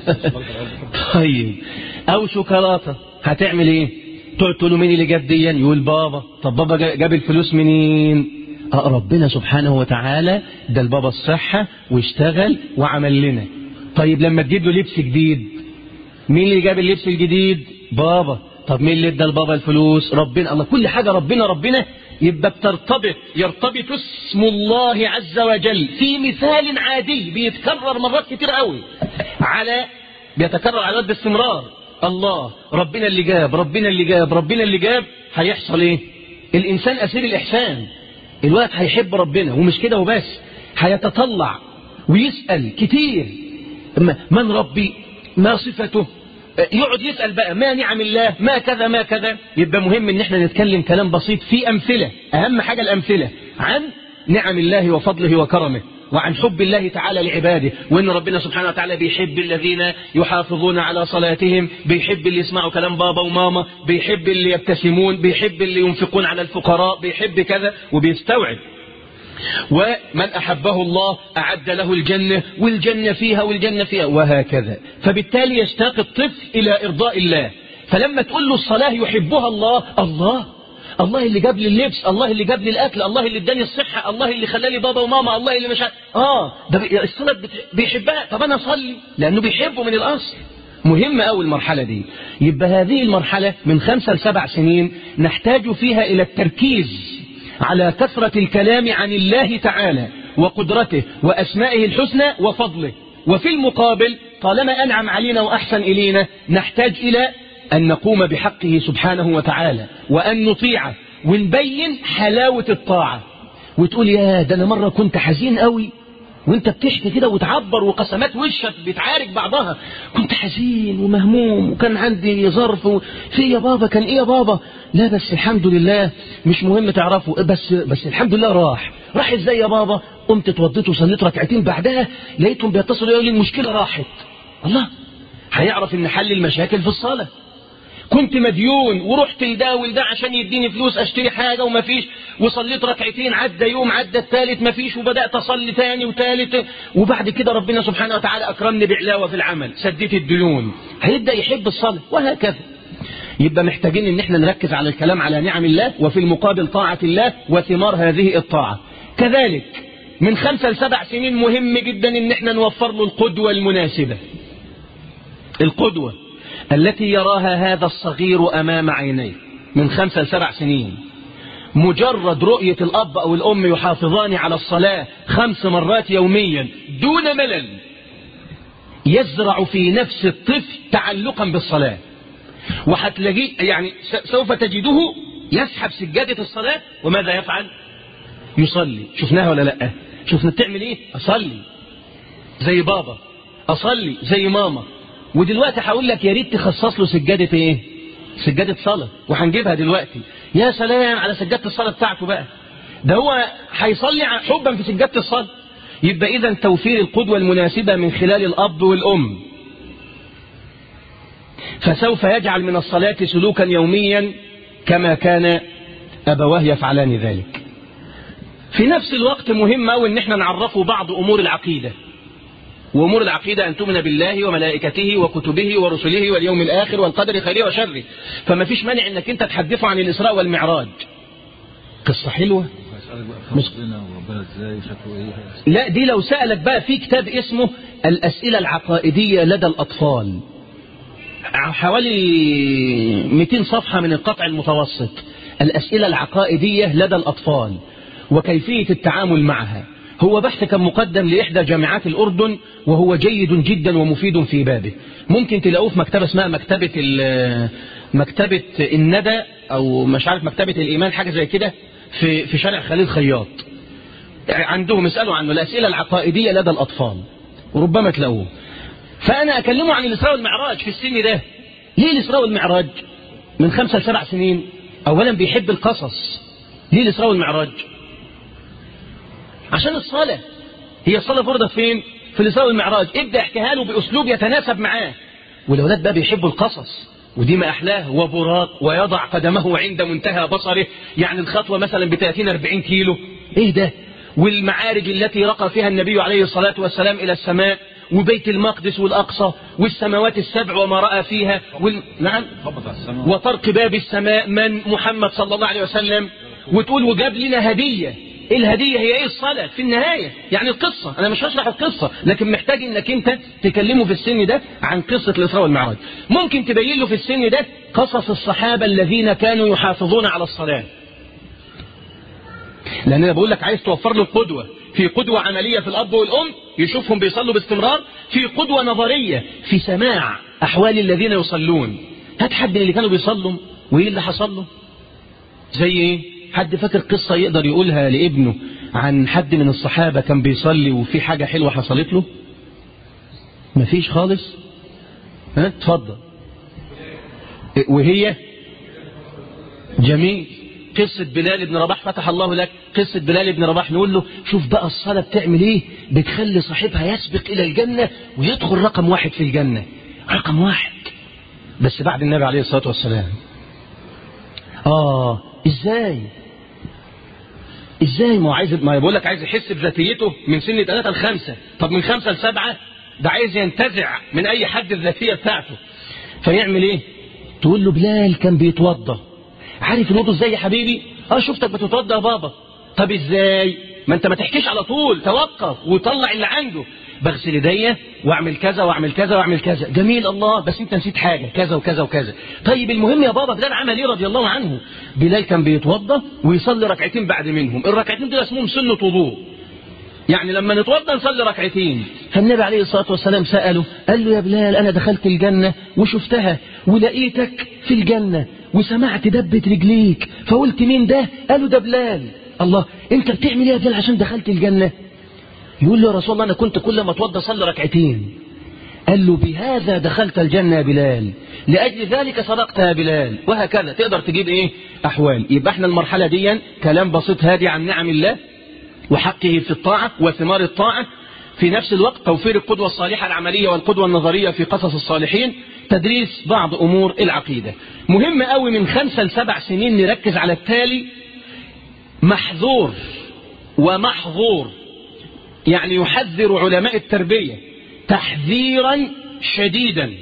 طيب أو شوكولاتة هتعمل إيه؟ تقول له مين اللي جاب دي؟ يقول بابا. طب بابا جاب الفلوس منين؟ أه ربنا سبحانه وتعالى ده البابا الصحة واشتغل وعمل لنا. طيب لما تجيب له لبس جديد مين اللي جاب اللبس الجديد؟ بابا. طب مين اللي ادى البابا الفلوس؟ ربنا. الله كل حاجة ربنا ربنا. يبقى بترتبط يرتبط اسم الله عز وجل في مثال عادي بيتكرر مرات كتير قوي على بيتكرر على قد باستمرار. الله ربنا اللي جاب ربنا اللي جاب ربنا اللي جاب. هيحصل ايه؟ الانسان اسير الاحسان. الوقت هيحب ربنا ومش كده وبس، هيتطلع ويسأل كتير من ربي ما صفته، يقعد يسأل بقى ما نعم الله ما كذا ما كذا. يبقى مهم ان احنا نتكلم كلام بسيط في امثلة. اهم حاجة الامثلة عن نعم الله وفضله وكرمه وعن حب الله تعالى لعباده، وان ربنا سبحانه وتعالى بيحب الذين يحافظون على صلاتهم، بيحب اللي يسمعوا كلام بابا وماما، بيحب اللي يبتسمون، بيحب اللي ينفقون على الفقراء، بيحب كذا وبيستوعب. ومن أحبه الله أعد له الجنة والجنة فيها والجنة فيها وهكذا. فبالتالي يشتاق الطفل إلى إرضاء الله. فلما تقول له الصلاة يحبها الله، الله الله اللي جاب لي اللبس، الله اللي جاب لي الأكل، الله اللي اداني الصحة، الله اللي خلالي بابا وماما، الله اللي مش آه ده الصلاة بيحبها. طب أنا أصلي لأنه بيحبه من الأصل. مهمة أول المرحلة دي. يبقى هذه المرحلة من خمسة لسبع سنين نحتاج فيها إلى التركيز على كثرة الكلام عن الله تعالى وقدرته وأسمائه الحسنى وفضله. وفي المقابل طالما أنعم علينا وأحسن إلينا نحتاج إلى أن نقوم بحقه سبحانه وتعالى وأن نطيعه ونبين حلاوة الطاعة. وتقول يا ده أنا مرة كنت حزين قوي وانت بتشكي كده وتعبر وقسمات وشك بتعارك بعضها، كنت حزين ومهموم وكان عندي ظرف في يا بابا. كان ايه يا بابا؟ لا بس الحمد لله مش مهم تعرفه، بس بس الحمد لله راح. راح ازاي يا بابا؟ قمت اتوضيت وصليت ركعتين بعدها لقيتهم بيتصلوا يقولوا لي المشكله راحت. الله هيعرف ان حل المشاكل في الصلاه. كنت مديون ورحت لده ولده عشان يديني فلوس اشتري حاجة ومفيش، وصليت ركعتين عدى يوم عدى الثالث مفيش، وبدأت اصلي ثاني وثالث، وبعد كده ربنا سبحانه وتعالى اكرمني بعلاوة في العمل سديت الديون. هيبدأ يحب الصلاة وهكذا. يبقى محتاجين ان احنا نركز على الكلام على نعم الله وفي المقابل طاعة الله وثمار هذه الطاعة. كذلك من خمسة لسبع سنين مهم جدا ان احنا نوفر له القدوة المناسبة. القدوة التي يراها هذا الصغير أمام عينيه من خمسة لسبع سنين. مجرد رؤية الأب أو الأم يحافظان على الصلاة خمس مرات يوميا دون ملل يزرع في نفس الطفل تعلقا بالصلاة. وهتلاقيه يعني سوف تجده يسحب سجادة الصلاة وماذا يفعل؟ يصلي. شفناها ولا لا؟ شفنا بتعمل ايه؟ أصلي زي بابا، أصلي زي ماما. ودلوقتي هقول لك يا ريت تخصص له سجادة ايه؟ سجادة صلاة، وهنجيبها دلوقتي. يا سلام على سجادة الصلاة بتاعته بقى، ده هو هيصلي حبا في سجادة الصلاة. يبقى إذا توفير القدوة المناسبة من خلال الأب والأم، فسوف يجعل من الصلاة سلوكا يوميا كما كان أبواه يفعلان ذلك. في نفس الوقت مهم أوي ان احنا نعرفه بعض امور العقيدة. وامور العقيدة ان تؤمن بالله وملائكته وكتبه ورسله واليوم الاخر والقدر خيره وشره. فما فيش مانع انك انت تحدثه عن الاسراء والمعراج. قصة حلوة. مش... لا دي لو سألك بقى في كتاب اسمه الأسئلة العقائدية لدى الأطفال، حوالي مئتين صفحة من القطع المتوسط. الأسئلة العقائدية لدى الأطفال وكيفية التعامل معها. هو بحث كان مقدم لإحدى جامعات الأردن وهو جيد جدا ومفيد في بابه. ممكن تلاقوه في مكتبة اسمها مكتبة مكتبة الندى أو مش عارف مكتبة الإيمان حاجة زي كده في في شارع خليل خياط. عندهم اسألوا عنه الأسئلة العقائدية لدى الأطفال وربما تلاقوه. فأنا أكلمه عن الإسراء والمعراج في السن ده. ليه الإسراء والمعراج من خمسة لسبع سنين؟ أولا بيحب القصص. ليه الإسراء والمعراج؟ عشان الصلاة. هي الصلاة فرضت فين؟ في الإسراء والمعراج. ابدأ احكيها له بأسلوب يتناسب معاه. والأولاد بقى بيحبوا القصص ودي ما أحلاه. وبراق ويضع قدمه عند منتهى بصره، يعني الخطوة مثلا ب ثلاثين أربعين كيلو. إيه ده؟ والمعارج التي رقى فيها النبي عليه الصلاة والسلام إلى السماء، وبيت المقدس والأقصى والسماوات السبع وما رأى فيها وال... نعم وطرق باب السماء من محمد صلى الله عليه وسلم. وتقول وجاب لنا هدية. إيه الهدية؟ هي إيه؟ الصلاة في النهاية. يعني القصة أنا مش هشرح القصة، لكن محتاج إنك أنت تكلمه في السن ده عن قصة الإسراء والمعراج. ممكن تبين له في السن ده قصص الصحابة الذين كانوا يحافظون على الصلاة، لأن أنا بقول لك عايز توفر له قدوة. في قدوة عملية في الأب والأم يشوفهم بيصلوا باستمرار، في قدوة نظرية في سماع أحوال الذين يصلون. هات حد اللي كانوا بيصلوا وإيه اللي حصل له. زي إيه؟ حد فاكر قصة يقدر يقولها لابنه عن حد من الصحابة كان بيصلي وفي حاجة حلوة حصلت له؟ مفيش خالص. ها اتفضل. وهي جميل. قصة بلال بن رباح فتح الله لك. قصة بلال بن رباح نقول له شوف بقى الصلاة بتعمل ايه، بتخلي صاحبها يسبق الى الجنة ويدخل رقم واحد في الجنة. رقم واحد بس بعد النبي عليه الصلاة والسلام. اه ازاي ازاي ما هو عايز، ما بقول لك عايز يحس بذاتيته من سن ثلاثة لخمسة. طب من خمسة لسبعة ده عايز ينتزع من اي حد الذاتية بتاعته. فيعمل ايه؟ تقول له بلال كان بيتوضى. عارف الوضوء ازاي يا حبيبي؟ اه شفتك بتتوضى يا بابا. طب ازاي؟ ما انت ما تحكيش على طول، توقف وطلع اللي عنده. بغسل ايديا واعمل كذا واعمل كذا واعمل كذا. جميل الله، بس انت نسيت حاجة كذا وكذا وكذا. طيب المهم يا بابا بلال عمل ايه رضي الله عنه؟ بلال كان بيتوضى ويصلي ركعتين بعد منهم. الركعتين دول اسمهم سنة وضوء، يعني لما نتوضى نصلي ركعتين. فالنبي عليه الصلاة والسلام سأله قال له يا بلال أنا دخلت الجنة وشفتها ولقيتك في الجنة وسمعت دبة رجليك فقلت مين ده؟ قالوا ده بلال. الله، انت بتعمل ايه يا بلال عشان دخلت الجنة؟ يقول له يا رسول الله أنا كنت كل ما اتوضى صلي ركعتين. قال له بهذا دخلت الجنة يا بلال، لأجل ذلك صدقت يا بلال. وهكذا تقدر تجيب ايه أحوال. يبقى احنا المرحلة دي كلام بسيط هادي عن نعم الله وحقه في الطاعة وثمار الطاعة، في نفس الوقت توفير القدوة الصالحة العملية والقدوة النظرية في قصص الصالحين، تدريس بعض أمور العقيدة. مهم قوي من خمسة لسبع سنين نركز على التالي: محظور ومحظور. يعني يحذر علماء التربية تحذيرا شديدا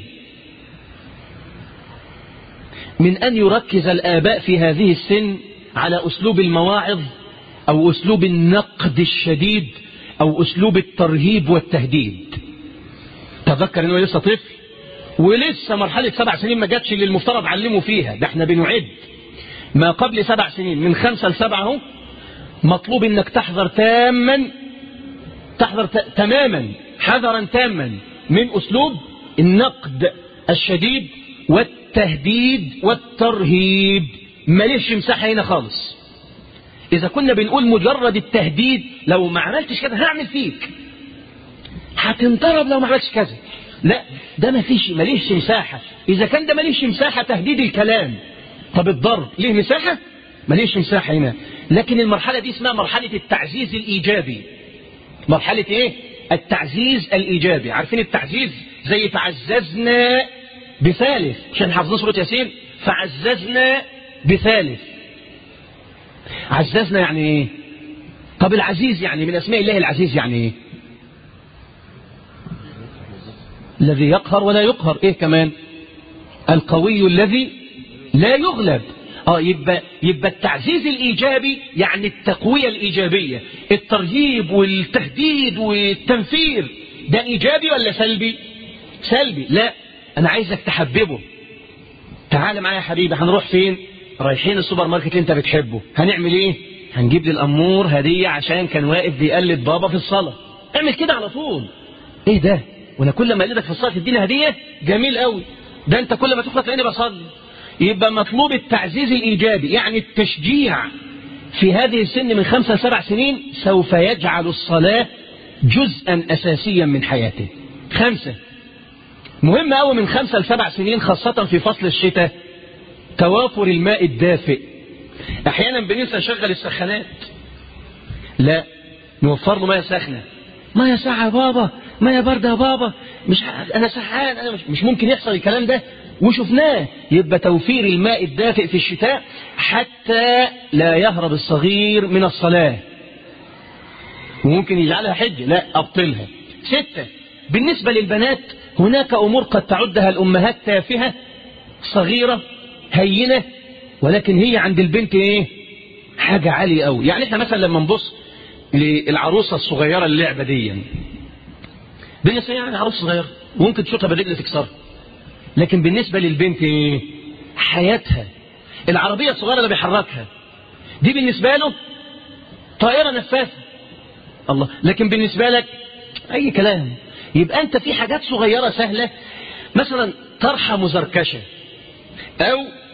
من أن يركز الآباء في هذه السن على أسلوب المواعظ أو أسلوب النقد الشديد أو أسلوب الترهيب والتهديد. تذكر أنه لسه طفل ولسه مرحلة سبع سنين ما جاتش اللي المفترض علمه فيها. ده احنا بنعد ما قبل سبع سنين من خمسة لسبعة. مطلوب انك تحذر تاما تحذر تماما حذرا تاما من أسلوب النقد الشديد والتهديد والترهيب. ماليش مساحة هنا خالص. إذا كنا بنقول مجرد التهديد، لو ما عملتش كذا هعمل فيك، هتنضرب لو ما عملتش كذا، لا ده ما فيش، ماليش مساحة. إذا كان ده ماليش مساحة تهديد الكلام، طب الضرب ليه مساحة؟ ماليش مساحة هنا. لكن المرحلة دي اسمها مرحلة التعزيز الإيجابي. مرحلة إيه؟ التعزيز الإيجابي. عارفين التعزيز؟ زي فعززنا بثالث، عشان حافظين سورة ياسين. فعززنا بثالث. عززنا يعني ايه؟ طب العزيز يعني من اسماء الله العزيز يعني ايه؟ الذي يقهر ولا يقهر. ايه كمان؟ القوي الذي لا يغلب. اه يبقى يبقى التعزيز الايجابي يعني التقويه الايجابيه، الترهيب والتهديد والتنفير، ده ايجابي ولا سلبي؟ سلبي. لا، انا عايزك تحببه. تعال معايا يا حبيبي، هنروح فين؟ رايحين السوبر ماركت اللي انت بتحبه. هنعمل ايه؟ هنجيب للامور هديه عشان كان واقف بيقلد بابا في الصلاه. اعمل كده على طول. ايه ده؟ وانا كل ما اقلدك في الصلاه تديني هديه؟ جميل قوي. ده انت كل ما تخلص تلاقيني بصلي. يبقى مطلوب التعزيز الايجابي، يعني التشجيع في هذه السن من خمسة لسبع سنين سوف يجعل الصلاه جزءا اساسيا من حياته. خمسه مهم قوي من خمسة لسبع سنين خاصة في فصل الشتاء، توافر الماء الدافئ. احيانا بننسى نشغل السخانات، لا نوفر له ميه سخنه. ميه ساقعه يا بابا، ميه بارده يا بابا، مش انا سحان، انا مش, مش ممكن يحصل الكلام ده وشفناه. يبقى توفير الماء الدافئ في الشتاء حتى لا يهرب الصغير من الصلاه، وممكن يجعلها حجه، لا ابطلها. ستة بالنسبه للبنات هناك امور قد تعدها الامهات تافهه صغيره هينه، ولكن هي عند البنت ايه؟ حاجه عاليه قوي. يعني احنا مثلا لما نبص للعروسه الصغيره اللعبه دي، بالنسبه يعني عروسه صغيره ممكن تشوطها بالرجل تكسرها، لكن بالنسبه للبنت ايه؟ حياتها. العربيه الصغيره اللي بيحركها دي بالنسبه له طائره نفاثه، الله، لكن بالنسبه لك اي كلام. يبقى انت في حاجات صغيره سهله، مثلا طرحه مزركشه او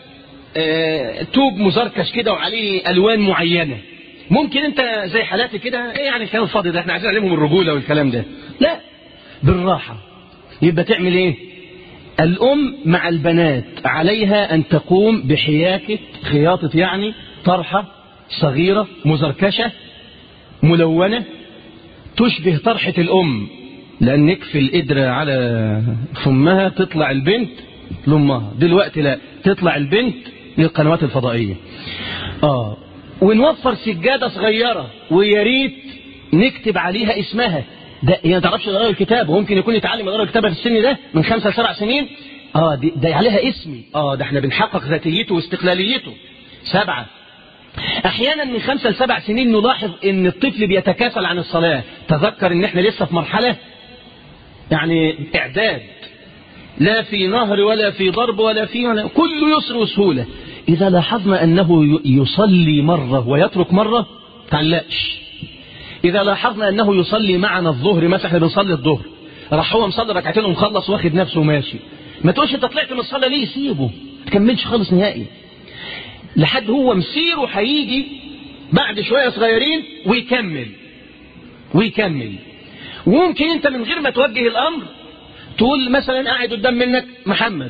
آه توب مزركش كده وعليه الوان معينه، ممكن انت زي حالاتي كده ايه يعني الكلام الفاضي ده، احنا عايزين نعلمهم الرجوله والكلام ده، لا بالراحه. يبقى تعمل ايه؟ الام مع البنات عليها ان تقوم بحياكه خياطه، يعني طرحه صغيره مزركشه ملونه تشبه طرحه الام، لان نكفي القدره على فمها تطلع البنت لامها. دلوقتي لا، تطلع البنت للقنوات الفضائيه. اه ونوفر سجاده صغيره ويا ريت نكتب عليها اسمها. ده هي ما تعرفش تقرا الكتاب، وممكن يكون يتعلم يقرا الكتاب في السن ده من خمسة لسبع سنين. اه دي ده عليها اسمي، اه ده احنا بنحقق ذاتيته واستقلاليته. سبعه احيانا من خمسة لسبع سنين نلاحظ ان الطفل بيتكاسل عن الصلاه. تذكر ان احنا لسه في مرحله يعني اعداد، لا في نهر ولا في ضرب ولا في ولا كله يسر وسهوله. اذا لاحظنا انه يصلي مره ويترك مره تعلقش. اذا لاحظنا انه يصلي معنا الظهر مثلا، احنا بنصلي الظهر راح هو مصلي ركعتين ومخلص واخد نفسه وماشي، ما تقولش انت طلعت من الصلاه ليه، سيبه ما تكملش خالص نهائي لحد هو مسيره هيجي بعد شويه صغيرين ويكمل ويكمل. وممكن انت من غير ما توجه الامر تقول مثلا قاعد قدام منك محمد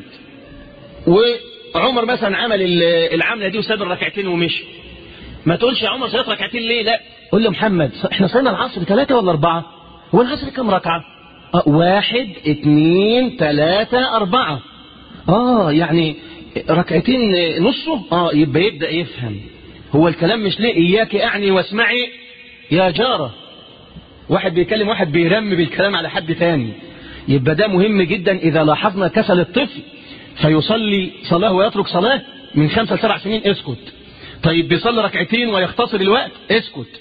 وعمر مثلا عمل العمله دي وساب الركعتين ومشي، ما تقولش يا عمر صليت ركعتين ليه، لا قول له محمد احنا صلينا العصر ثلاثه ولا اربعه؟ هو العصر كم ركعه؟ آه واحد اثنين ثلاثه اربعه، اه يعني ركعتين نصه، اه يبقى يبدا يفهم. هو الكلام مش ليه اياك اعني واسمعي يا جاره، واحد بيكلم واحد بيرم بالكلام على حد ثاني. يبقى ده مهم جدا. إذا لاحظنا كسل الطفل فيصلي صلاة ويترك صلاة من خمسة لسبع سنين اسكت. طيب بيصلي ركعتين ويختصر الوقت اسكت.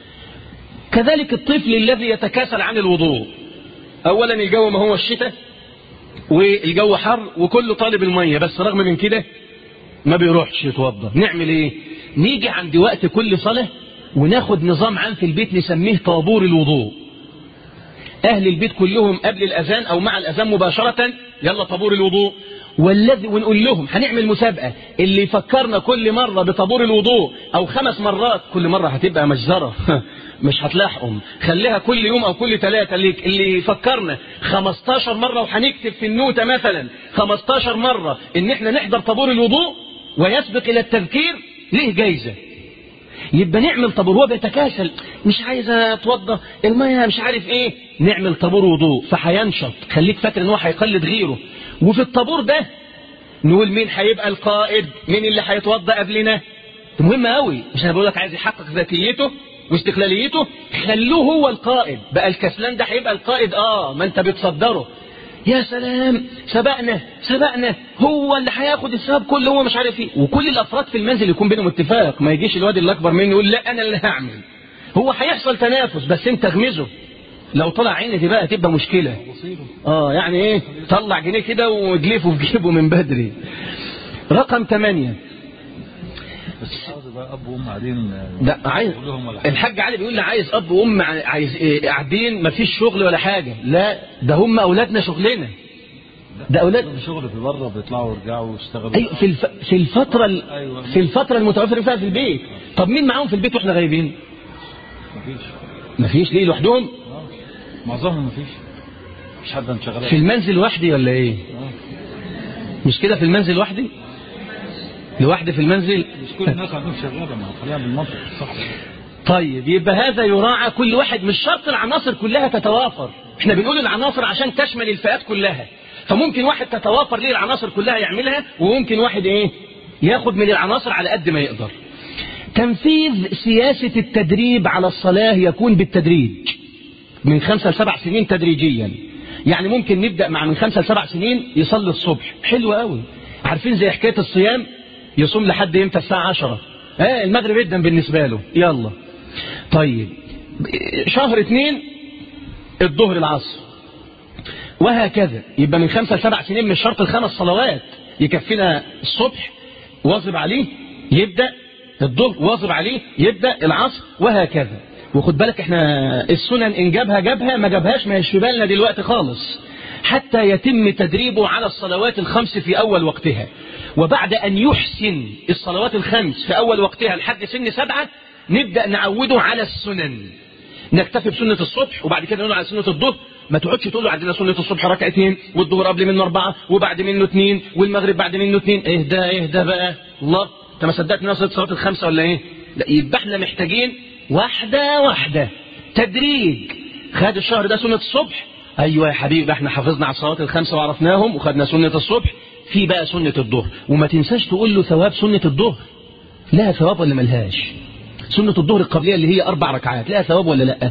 كذلك الطفل الذي يتكاسل عن الوضوء، أولا الجو ما هو الشتاء والجو حر وكله طالب المية، بس رغم من كده ما بيروحش يتوضا. نعمل ايه؟ نيجي عند وقت كل صلاة وناخد نظام عام في البيت نسميه طابور الوضوء. أهل البيت كلهم قبل الأذان أو مع الأذان مباشرة يلا طابور الوضوء، والذي ونقول لهم هنعمل مسابقة، اللي يفكرنا كل مرة بطابور الوضوء أو خمس مرات، كل مرة هتبقى مجزرة مش هتلاحقهم، خليها كل يوم أو كل ثلاثة. اللي, اللي يفكرنا خمستاشر مرة وهنكتب في النوتة مثلا خمستاشر مرة إن احنا نحضر طابور الوضوء ويسبق إلى التذكير ليه جايزة. يبقى نعمل طابور. هو بيتكاسل مش عايز اتوضى الميه مش عارف ايه، نعمل طابور وضوء فهينشط. خليك فاكر ان هو هيقلد غيره. وفي الطابور ده نقول مين هيبقى القائد، مين اللي هيتوضى قبلنا. مهم قوي، مش انا بقول لك عايز يحقق ذاتيته واستقلاليته، خلوه هو القائد. بقى الكسلان ده هيبقى القائد. اه ما انت بتصدره. يا سلام، سبقنا سبقنا، هو اللي هياخد الثواب كله، هو مش عارف ايه. وكل الافراد في المنزل يكون بينهم اتفاق، ما يجيش الواد اللي اكبر منه يقول لا انا اللي هعمل. هو هيحصل تنافس بس انت اغمزه. لو طلع عيني دي بقى تبقى مشكله. اه يعني ايه، طلع جنيه كده وجلفه في جيبه من بدري. رقم ثمانية، بس عاوز بقى اب وام قاعدين. ده عايز الحاج علي بيقول لي عايز اب وام عايز ايه، قاعدين مفيش شغل ولا حاجه. لا ده هم اولادنا شغلنا. ده اولاد شغل في بره بيطلعوا ويرجعوا ويشتغلوا. ايوه في الف... في الفتره ال... أيوة. في الفتره المتوفر فيها في البيت. طب مين معاهم في البيت واحنا غايبين؟ مفيش. مفيش ليه لوحدهم؟ اه معظمهم مفيش. مش حد شغال في المنزل وحدي ولا ايه؟ اه مش كده في المنزل وحدي؟ لوحدي في المنزل؟ مش كل الناس عندهم شغاله، ما خليها بالمنطق صح. طيب يبقى هذا يراعى كل واحد، مش شرط العناصر كلها تتوافر. احنا بنقول العناصر عشان تشمل الفئات كلها، فممكن واحد تتوافر ليه العناصر كلها يعملها، وممكن واحد ايه ياخد من العناصر على قد ما يقدر. تنفيذ سياسة التدريب على الصلاة يكون بالتدريج من خمسة لسبع سنين تدريجيا. يعني ممكن نبدأ مع من خمسة لسبع سنين يصلي الصبح، حلو قوي. عارفين زي حكاية الصيام، يصوم لحد امتى؟ الساعة عشرة. اه المغرب جدا بالنسبة له، يلا. طيب شهر اتنين الظهر العصر، وهكذا. يبقى من خمسة لسبع سنين مش شرط الخمس صلوات، يكفينا الصبح واظب عليه يبدأ الظهر، واظب عليه يبدأ العصر، وهكذا. وخد بالك احنا السنن ان جابها جابها، ما جابهاش ما يشفي بالنا دلوقتي خالص، حتى يتم تدريبه على الصلوات الخمس في اول وقتها. وبعد ان يحسن الصلوات الخمس في اول وقتها لحد سن سبعة نبدأ نعوده على السنن. نكتفي بسنة الصبح وبعد كده نقول على سنة الظهر. ما تقعدش تقول له عندنا سنة الصبح ركعتين، والظهر قبل منه أربعة، وبعد منه اثنين، والمغرب بعد منه اثنين. اهدى اهدى بقى الله، انت ما صدقت ان صلاه الصلاه الخمسه ولا ايه؟ لا يبقى احنا محتاجين واحده واحده تدريج. خد الشهر ده سنة الصبح، ايوه يا حبيبي احنا حافظنا على الصلوات الخمسه وعرفناهم وخدنا سنة الصبح، في بقى سنة الظهر. وما تنساش تقول له ثواب سنة الظهر، لها ثواب ولا ملهاش؟ سنة الظهر القبلية اللي هي أربع ركعات لها ثواب ولا لأ؟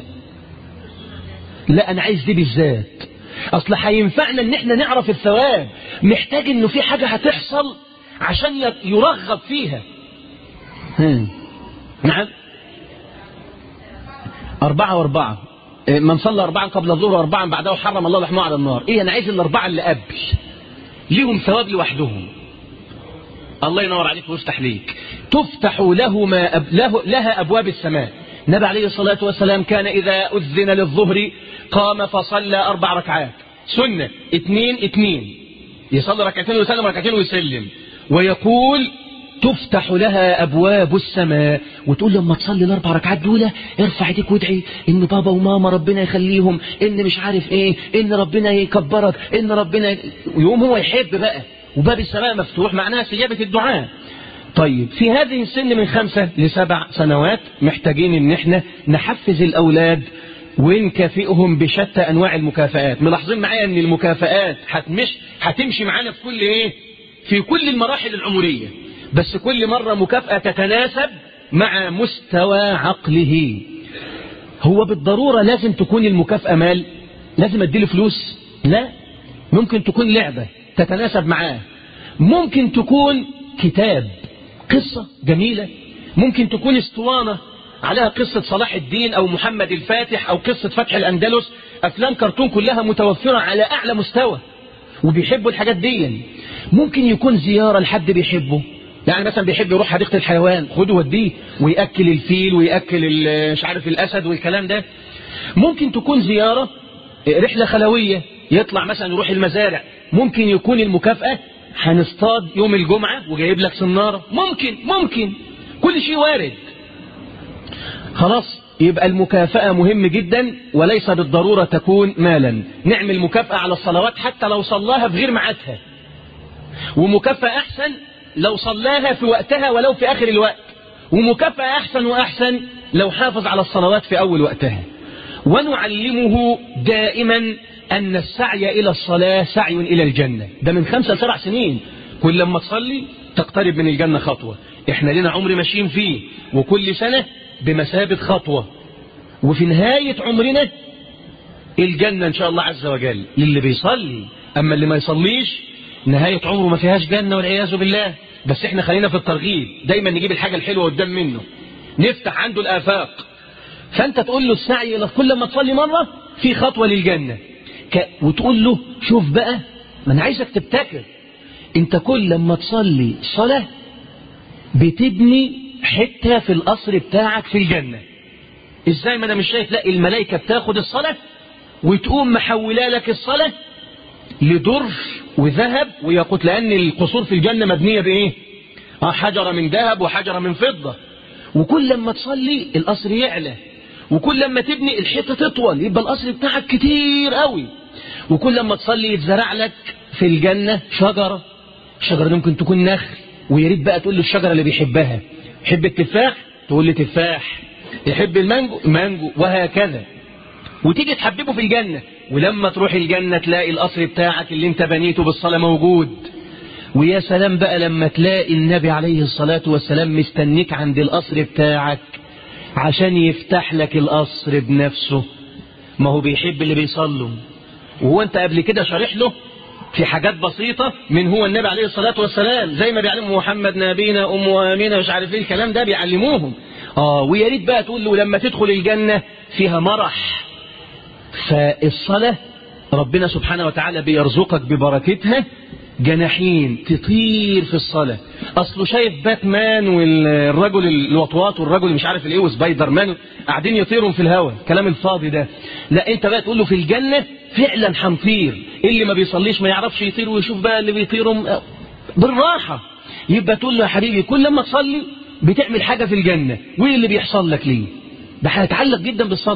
لا أنا عايز دي بالذات، أصل هينفعنا إن إحنا نعرف الثواب. محتاج إنه في حاجة هتحصل عشان يرغب فيها. هم. نعم أربعة وأربعة، من صلى أربعا قبل الظهر وأربعا بعده حرم الله لحمه على النار. إيه أنا عايز الأربعة اللي قبل ليهم ثواب لوحدهم. الله ينور عليك ويفتح ليك. تفتح له ما أب... له... لها أبواب السماء. النبي عليه الصلاة والسلام كان إذا أذن للظهر قام فصلى أربع ركعات سنة، اثنين اثنين، يصلي ركعتين ويسلم ركعتين ويسلم، ويقول تفتح لها أبواب السماء. وتقول لما تصلي الأربع ركعات دول ارفع ايديك وادعي إن بابا وماما ربنا يخليهم، إن مش عارف إيه، إن ربنا يكبرك، إن ربنا ي... ويوم هو يحب بقى وباب السماء مفتوح، معناها استجابة الدعاء. طيب في هذه السن من خمسة لسبع سنوات محتاجين ان احنا نحفز الاولاد ونكافئهم بشتى انواع المكافآت. ملاحظين معايا ان المكافآت هتمش هتمشي معانا في كل ايه، في كل المراحل العمرية، بس كل مرة مكافأة تتناسب مع مستوى عقله. هو بالضرورة لازم تكون المكافأة مال؟ لازم اديله فلوس؟ لا، ممكن تكون لعبة تتناسب معاه، ممكن تكون كتاب قصة جميلة، ممكن تكون اسطوانة عليها قصة صلاح الدين أو محمد الفاتح أو قصة فتح الأندلس، أفلام كرتون كلها متوفرة على أعلى مستوى وبيحبوا الحاجات دي. ممكن يكون زيارة لحد بيحبه، يعني مثلا بيحب يروح حديقة الحيوان، خده وديه ويأكل الفيل ويأكل مش عارف الأسد والكلام ده. ممكن تكون زيارة رحلة خلوية، يطلع مثلا يروح المزارع. ممكن يكون المكافأة هنصطاد يوم الجمعة وجايب لك صنارة، ممكن ممكن كل شيء وارد. خلاص يبقى المكافأة مهم جدا، وليس بالضرورة تكون مالا. نعمل مكافأة على الصلوات حتى لو صلاها في غير ميعادها، ومكافأة أحسن لو صلاها في وقتها ولو في آخر الوقت، ومكافأة أحسن وأحسن لو حافظ على الصلوات في أول وقتها. ونعلمه دائما أن السعي إلى الصلاة سعي إلى الجنة. ده من خمسة لسبع سنين، كل لما تصلي تقترب من الجنة خطوة. احنا لنا عمر ماشيين فيه، وكل سنة بمثابة خطوة، وفي نهاية عمرنا الجنة إن شاء الله عز وجل للي بيصلي. أما اللي ما يصليش نهاية عمره ما فيهاش جنة والعياذ بالله. بس احنا خلينا في الترغيب، دايما نجيب الحاجة الحلوة قدام منه، نفتح عنده الآفاق. فأنت تقول له السعي إلى كل ما تصلي مرة في خطوة للجنة، ك... وتقول له شوف بقى، ما أنا عايزك تبتكر، أنت كل لما تصلي صلاة بتبني حتة في القصر بتاعك في الجنة. إزاي؟ ما أنا مش شايف؟ لا، الملائكة بتاخد الصلاة وتقوم محولة لك الصلاة لدرج وذهب وياقوت، لأن القصور في الجنة مبنية بإيه؟ حجرة من ذهب وحجرة من فضة. وكل لما تصلي القصر يعلى، وكل لما تبني الحتة تطول، يبقى القصر بتاعك كتير قوي. وكل لما تصلي يتزرع لك في الجنة شجرة، الشجرة دي ممكن تكون نخل، ويا ريت بقى تقول له الشجرة اللي بيحبها. يحب التفاح تقول له تفاح، يحب المانجو مانجو، وهكذا. وتيجي تحببه في الجنة، ولما تروح الجنة تلاقي القصر بتاعك اللي انت بنيته بالصلاة موجود. ويا سلام بقى لما تلاقي النبي عليه الصلاة والسلام مستنيك عند القصر بتاعك عشان يفتح لك القصر بنفسه. ما هو بيحب اللي بيصلوا، وهو انت قبل كده شارح له في حاجات بسيطة من هو النبي عليه الصلاة والسلام، زي ما بيعلموا محمد نبينا أم وامينة مش عارف ايه الكلام ده بيعلموهم. اه ويا ريت بقى تقول له لما تدخل الجنة فيها مرح. فالصلاة ربنا سبحانه وتعالى بيرزقك ببركتها جناحين تطير في الصلاة. أصله شايف باتمان والرجل الوطواط والرجل مش عارف الايه وسبايدر مان قاعدين يطيروا في الهواء، كلام الفاضي ده. لا، انت بقى تقول له في الجنة فعلا هنطير. اللي ما بيصليش ما يعرفش يطير، ويشوف بقى اللي بيطيروا بالراحة. يبقى تقول له يا حبيبي كل لما تصلي بتعمل حاجة في الجنة، وايه اللي بيحصل لك ليه؟ ده هيتعلق جدا بالصبر.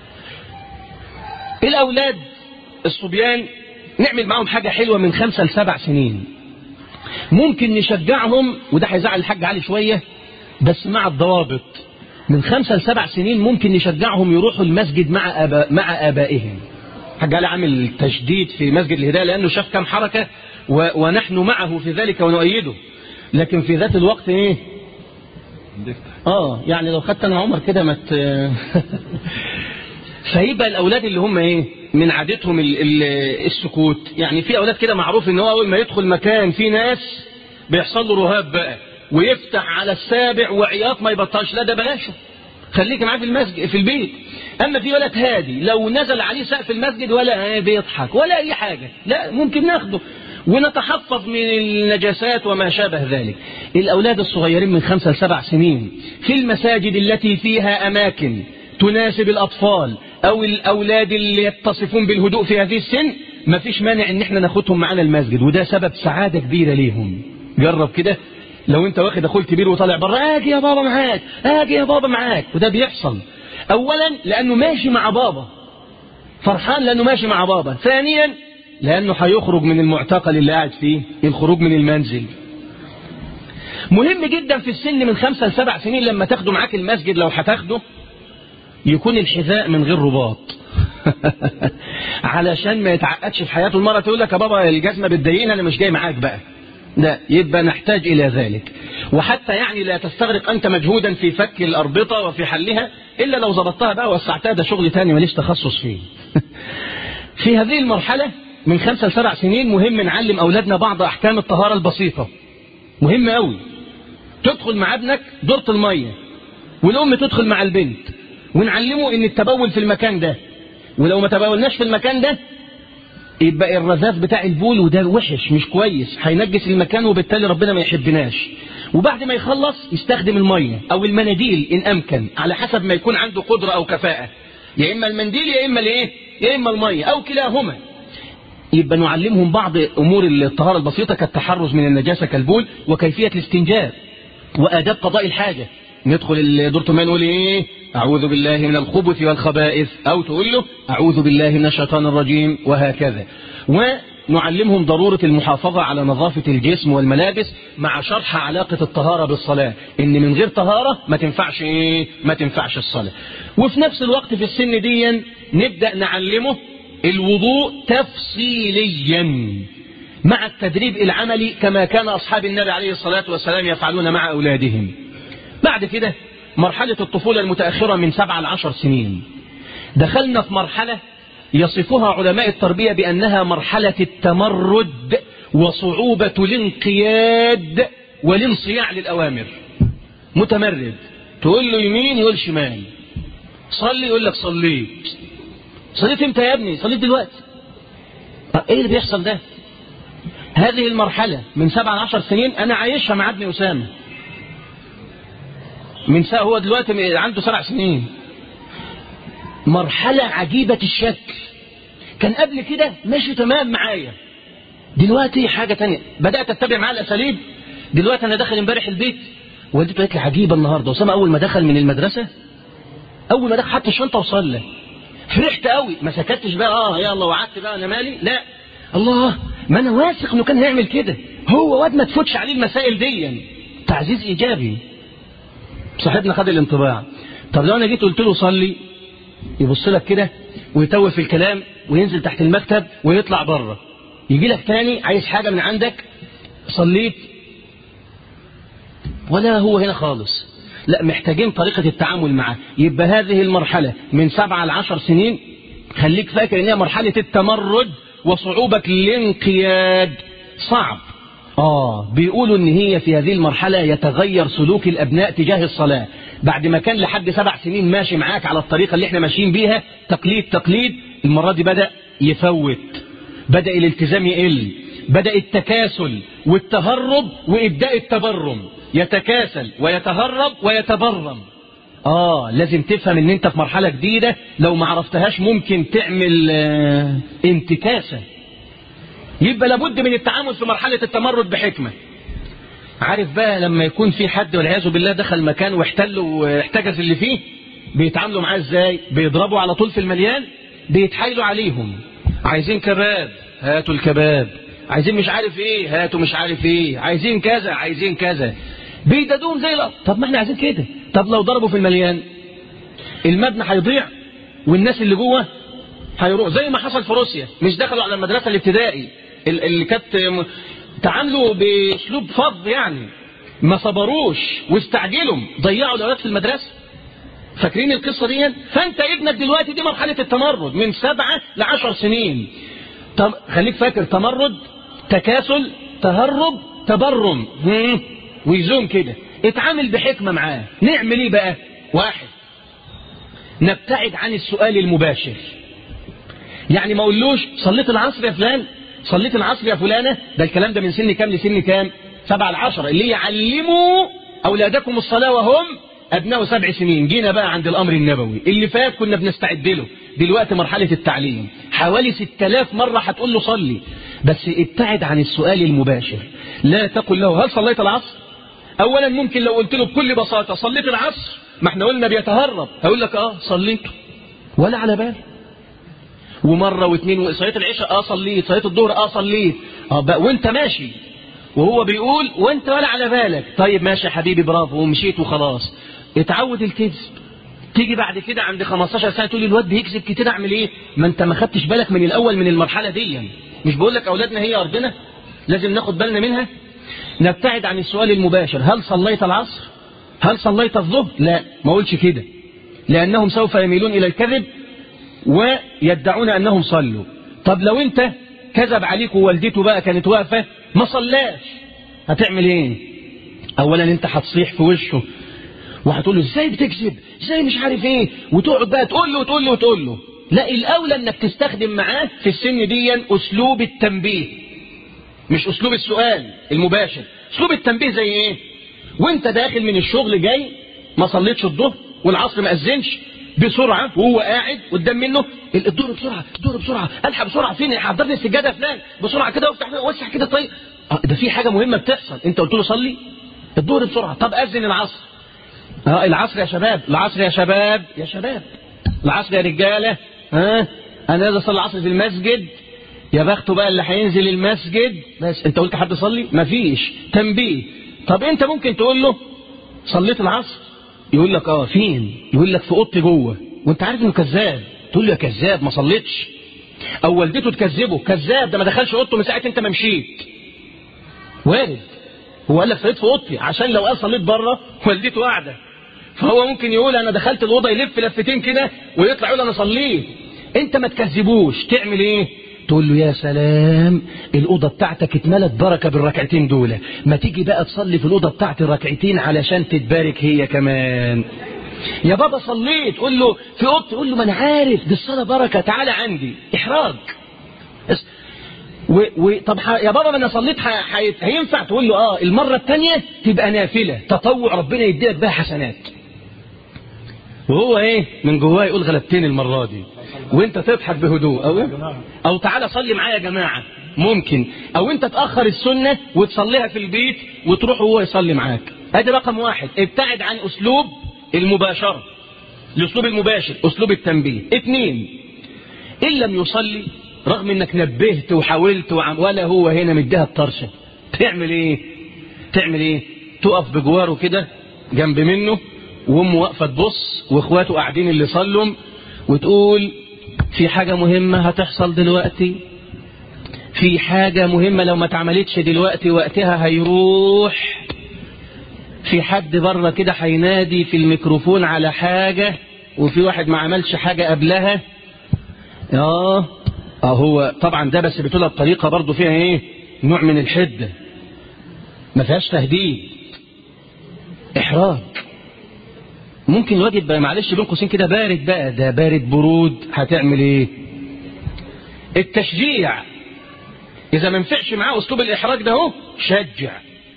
الأولاد الصبيان نعمل معهم حاجة حلوة من خمسة لسبع سنين. ممكن نشجعهم، وده هيزعل الحاج علي شوية بس مع الضوابط. من خمسة لسبع سنين ممكن نشجعهم يروحوا المسجد مع آباء مع آبائهم. الحاج علي عامل تشديد في مسجد الهداية لأنه شاف كم حركة و... ونحن معه في ذلك ونؤيده. لكن في ذات الوقت ايه؟ اه يعني لو خدت انا عمر كده ما مت... فيبقى الأولاد اللي هم إيه من عادتهم ال ال السكوت. يعني في أولاد كده معروف إن هو أول ما يدخل مكان في ناس بيحصل له رهاب بقى، ويفتح على السابع وعياط ما يبطلش. لا ده بلاشه، خليك معاه في المسجد في البيت. أما في ولد هادي لو نزل عليه سقف المسجد ولا بيضحك ولا أي حاجة، لا ممكن ناخده ونتحفظ من النجاسات وما شابه ذلك. الأولاد الصغيرين من خمسة لسبع سنين في المساجد التي فيها أماكن تناسب الأطفال أو الأولاد اللي يتصفون بالهدوء في هذه السن، ما فيش مانع إن احنا ناخدهم معانا المسجد، وده سبب سعادة كبيرة ليهم. جرب كده لو انت واخد أخوك كبير وطالع بره، آجي يا بابا معاك، آجي يا بابا معاك. وده بيحصل أولا لأنه ماشي مع بابا، فرحان لأنه ماشي مع بابا. ثانيا لأنه هيخرج من المعتقل اللي قاعد فيه، الخروج من المنزل. مهم جدا في السن من خمسة لسبع سنين لما تاخده معاك المسجد، لو هتاخده يكون الحذاء من غير رباط علشان ما يتعقدش في حياته. المرة تقول لك يا بابا الجزمة بتضايقني أنا مش جاي معاك بقى، لا يبقى نحتاج إلى ذلك. وحتى يعني لا تستغرق أنت مجهودا في فك الأربطة وفي حلها إلا لو ظبطتها بقى ووسعتها، ده شغل تاني ماليش تخصص فيه. في هذه المرحلة من خمسة لسبع سنين مهم نعلم أولادنا بعض أحكام الطهارة البسيطة، مهم قوي. تدخل مع ابنك دورة المية والأم تدخل مع البنت، ونعلمه ان التبول في المكان ده، ولو ما تبولناش في المكان ده يبقى الرذاذ بتاع البول وده وحش مش كويس، هينجس المكان وبالتالي ربنا ما يحبناش. وبعد ما يخلص يستخدم المية او المناديل ان امكن، على حسب ما يكون عنده قدرة او كفاءة، يا اما المنديل يا اما الايه يا اما المية او كلاهما. يبقى نعلمهم بعض امور الطهارة البسيطة كالتحرز من النجاسة كالبول، وكيفية الاستنجاء، واداب قضاء الحاجة. ندخل دورة الماء نقول ايه؟ أعوذ بالله من الخبث والخبائث، أو تقول له أعوذ بالله من الشيطان الرجيم، وهكذا. ونعلمهم ضرورة المحافظة على نظافة الجسم والملابس مع شرح علاقة الطهارة بالصلاة، إن من غير طهارة ما تنفعش إيه؟ ما تنفعش الصلاة. وفي نفس الوقت في السن دي نبدأ نعلمه الوضوء تفصيليا مع التدريب العملي كما كان أصحاب النبي عليه الصلاة والسلام يفعلون مع أولادهم. بعد كده مرحلة الطفولة المتأخرة من سبعة لعشر سنين. دخلنا في مرحلة يصفها علماء التربية بأنها مرحلة التمرد وصعوبة الانقياد والانصياع للأوامر. متمرد، تقول له يمين يقول شمال، صلي يقول لك صليت. صليت امتى يا ابني؟ صليت دلوقتي. ايه اللي بيحصل ده؟ هذه المرحلة من سبعة لعشر سنين أنا عايشها مع ابني أسامة. من ساعة هو دلوقتي عنده سبع سنين. مرحلة عجيبة الشكل. كان قبل كده ماشي تمام معايا، دلوقتي حاجة تانية. بدأت أتبع معاه الأساليب. دلوقتي أنا داخل امبارح البيت، والدته قالت لي عجيبة النهاردة أسامة أول ما دخل من المدرسة، أول ما دخل حط الشنطة وصلى. فرحت قوي، ما سكتش بقى اه يلا وقعدت بقى أنا مالي، لا الله، ما أنا واثق إنه كان هيعمل كده. هو واد ما تفوتش عليه المسائل دي. تعزيز إيجابي. صاحبنا خد الانطباع. طب لو أنا جيت قلت له صلي، يبص لك كده ويتوه في الكلام وينزل تحت المكتب ويطلع بره. يجي لك تاني عايز حاجة من عندك، صليت، ولا هو هنا خالص. لا، محتاجين طريقة التعامل معه. يبقى هذه المرحلة من سبعة لعشر سنين خليك فاكر انها مرحلة التمرد وصعوبة الانقياد. صعب. آه بيقولوا ان هي في هذه المرحلة يتغير سلوك الابناء تجاه الصلاة. بعد ما كان لحد سبع سنين ماشي معاك على الطريقة اللي احنا ماشيين بيها، تقليد تقليد، المرة دي بدأ يفوت، بدأ الالتزام يقل، بدأ التكاسل والتهرب وإبداء التبرم. يتكاسل ويتهرب ويتبرم. آه لازم تفهم ان انت في مرحلة جديدة، لو ما عرفتهاش ممكن تعمل آه انتكاسة. يبقى لابد من التعامل في مرحلة التمرد بحكمة. عارف بقى لما يكون في حد والعياذ بالله دخل مكان واحتله واحتجز اللي فيه، بيتعاملوا معاه ازاي؟ بيضربوا على طول في المليان، بيتحايلوا عليهم. عايزين كباب، هاتوا الكباب. عايزين مش عارف ايه، هاتوا مش عارف ايه. عايزين كذا، عايزين كذا. بيدادوهم زي الأرض. طب ما احنا عايزين كده. طب لو ضربوا في المليان المبنى هيضيع والناس اللي جوه هيروح، زي ما حصل في روسيا. مش دخلوا على المدرسة الابتدائي اللي كانت تعاملوا باسلوب فظ، يعني ما صبروش واستعجلوا، ضيعوا الاولاد في المدرسة. فاكرين القصة دي؟ فانت ابنك دلوقتي دي مرحلة التمرد من سبعة لعشر سنين. طب خليك فاكر، تمرد، تكاسل، تهرب، تبرم، ويزوم كده. اتعامل بحكمة معاه. نعمل ايه بقى؟ واحد، نبتعد عن السؤال المباشر. يعني ما اقولوش صليت العصر يا فلان، صليت العصر يا فلانة. ده الكلام ده من سن كام لسن كام؟ سبعة لعشرة، اللي يعلموا أولادكم الصلاة وهم أبناء سبع سنين. جينا بقى عند الأمر النبوي اللي فات كنا بنستعد له. دلوقتي مرحلة التعليم. حوالي ستة آلاف مرة هتقول له صلي، بس ابتعد عن السؤال المباشر. لا تقل له هل صليت العصر؟ أولا ممكن لو قلت له بكل بساطة صليت العصر، ما احنا قلنا بيتهرب، هقول لك اه صليته ولا على بال. ومرة واثنين، صليت العشاء اه صليت، صليت الظهر اه صليت، اه بقى وانت ماشي وهو بيقول وانت ولا على بالك. طيب ماشي يا حبيبي برافو، ومشيت وخلاص. اتعود الكذب. تيجي بعد كده عند خمستاشر سنة تقول الواد بيكذب كتير، اعمل ايه؟ ما انت ما خدتش بالك من الاول من المرحلة دي. مش بقول لك اولادنا هي ارضنا، لازم ناخد بالنا منها. نبتعد عن السؤال المباشر. هل صليت العصر؟ هل صليت الظهر؟ لا، ما اقولش كده، لانهم سوف يميلون الى الكذب ويدعون انهم صلوا. طب لو انت كذب عليك ووالدته بقى كانت واقفة ما صلاش، هتعمل ايه؟ اولا انت هتصيح في وشه وهتقول له ازاي بتكذب، ازاي مش عارف ايه، وتقعد بقى تقول له وتقول له وتقول له. لا، الاولى انك تستخدم معاه في السن دي اسلوب التنبيه، مش اسلوب السؤال المباشر. اسلوب التنبيه زي ايه؟ وانت داخل من الشغل جاي ما صليتش الظهر والعصر ما اذنش، بسرعة وهو قاعد قدام منه الدور بسرعة، الدور بسرعة، الحق بسرعة، فين حضرني السجادة فلان، بسرعة كده وافتح وسع كده. طيب اه ده في حاجة مهمة بتحصل، انت قلت له صلي الدور بسرعة. طب اذن العصر. اه العصر يا شباب، العصر يا شباب، يا شباب العصر يا رجالة. ها انا عايز اصلي العصر في المسجد. يا بخته بقى اللي هينزل المسجد. بس انت قلت حد صلي؟ مفيش تنبيه. طب انت ممكن تقول له صليت العصر؟ يقول لك اه فين؟ يقول لك في اوضتي جوه، وانت عارف انه كذاب. تقول له يا كذاب ما صليتش. او والدته تكذبه، كذاب ده ما دخلش اوضته من ساعه انت ما مشيت. وارد، هو قال لك صليت في اوضتي عشان لو قال صليت بره والدته قاعده. فهو ممكن يقول انا دخلت الاوضه يلف لفتين كده ويطلع يقول انا صليت. انت ما تكذبوش، تعمل ايه؟ تقول له يا سلام الاوضه بتاعتك اتملت بركه بالركعتين دول، ما تيجي بقى تصلي في الاوضه بتاعت الركعتين علشان تتبارك هي كمان. يا بابا صليت، قول له في اوضتي، قول له ما انا عارف دي الصلاه بركه، تعالى عندي. احراج. و... و... طب ح... يا بابا ما انا صليت ح... ح... هينفع؟ تقول له اه المره الثانيه تبقى نافله تطوع، ربنا يديلك بها حسنات. وهو ايه من جواه يقول غلبتين المره دي، وانت تضحك بهدوء. او او تعالى صلي معايا يا جماعه ممكن، او انت تاخر السنه وتصليها في البيت وتروح وهو يصلي معاك. ادي رقم واحد، ابتعد عن اسلوب المباشره، الاسلوب المباشر، اسلوب التنبيه. اثنين، ان لم يصلي رغم انك نبهت وحاولت وعم ولا هو هنا مديها الطرشه، تعمل ايه؟ تعمل ايه؟ تقف بجواره كده جنب منه، وامه واقفه تبص واخواته قاعدين اللي صلوا، وتقول في حاجه مهمه هتحصل دلوقتي، في حاجه مهمه لو ما اتعملتش دلوقتي وقتها هيروح، في حد بره كده هينادي في الميكروفون على حاجه، وفي واحد ما عملش حاجه قبلها. اه اه هو طبعا ده بس بتقولها بطريقه برضه فيها ايه؟ نوع من الحده، ما فيهاش تهديد، احراج. ممكن الواد يبقى معلش بين قوسين كده بارد بقى، ده بارد برود، هتعمل ايه؟ التشجيع. اذا ما ينفعش معاه اسلوب الاحراج ده اهو شجع.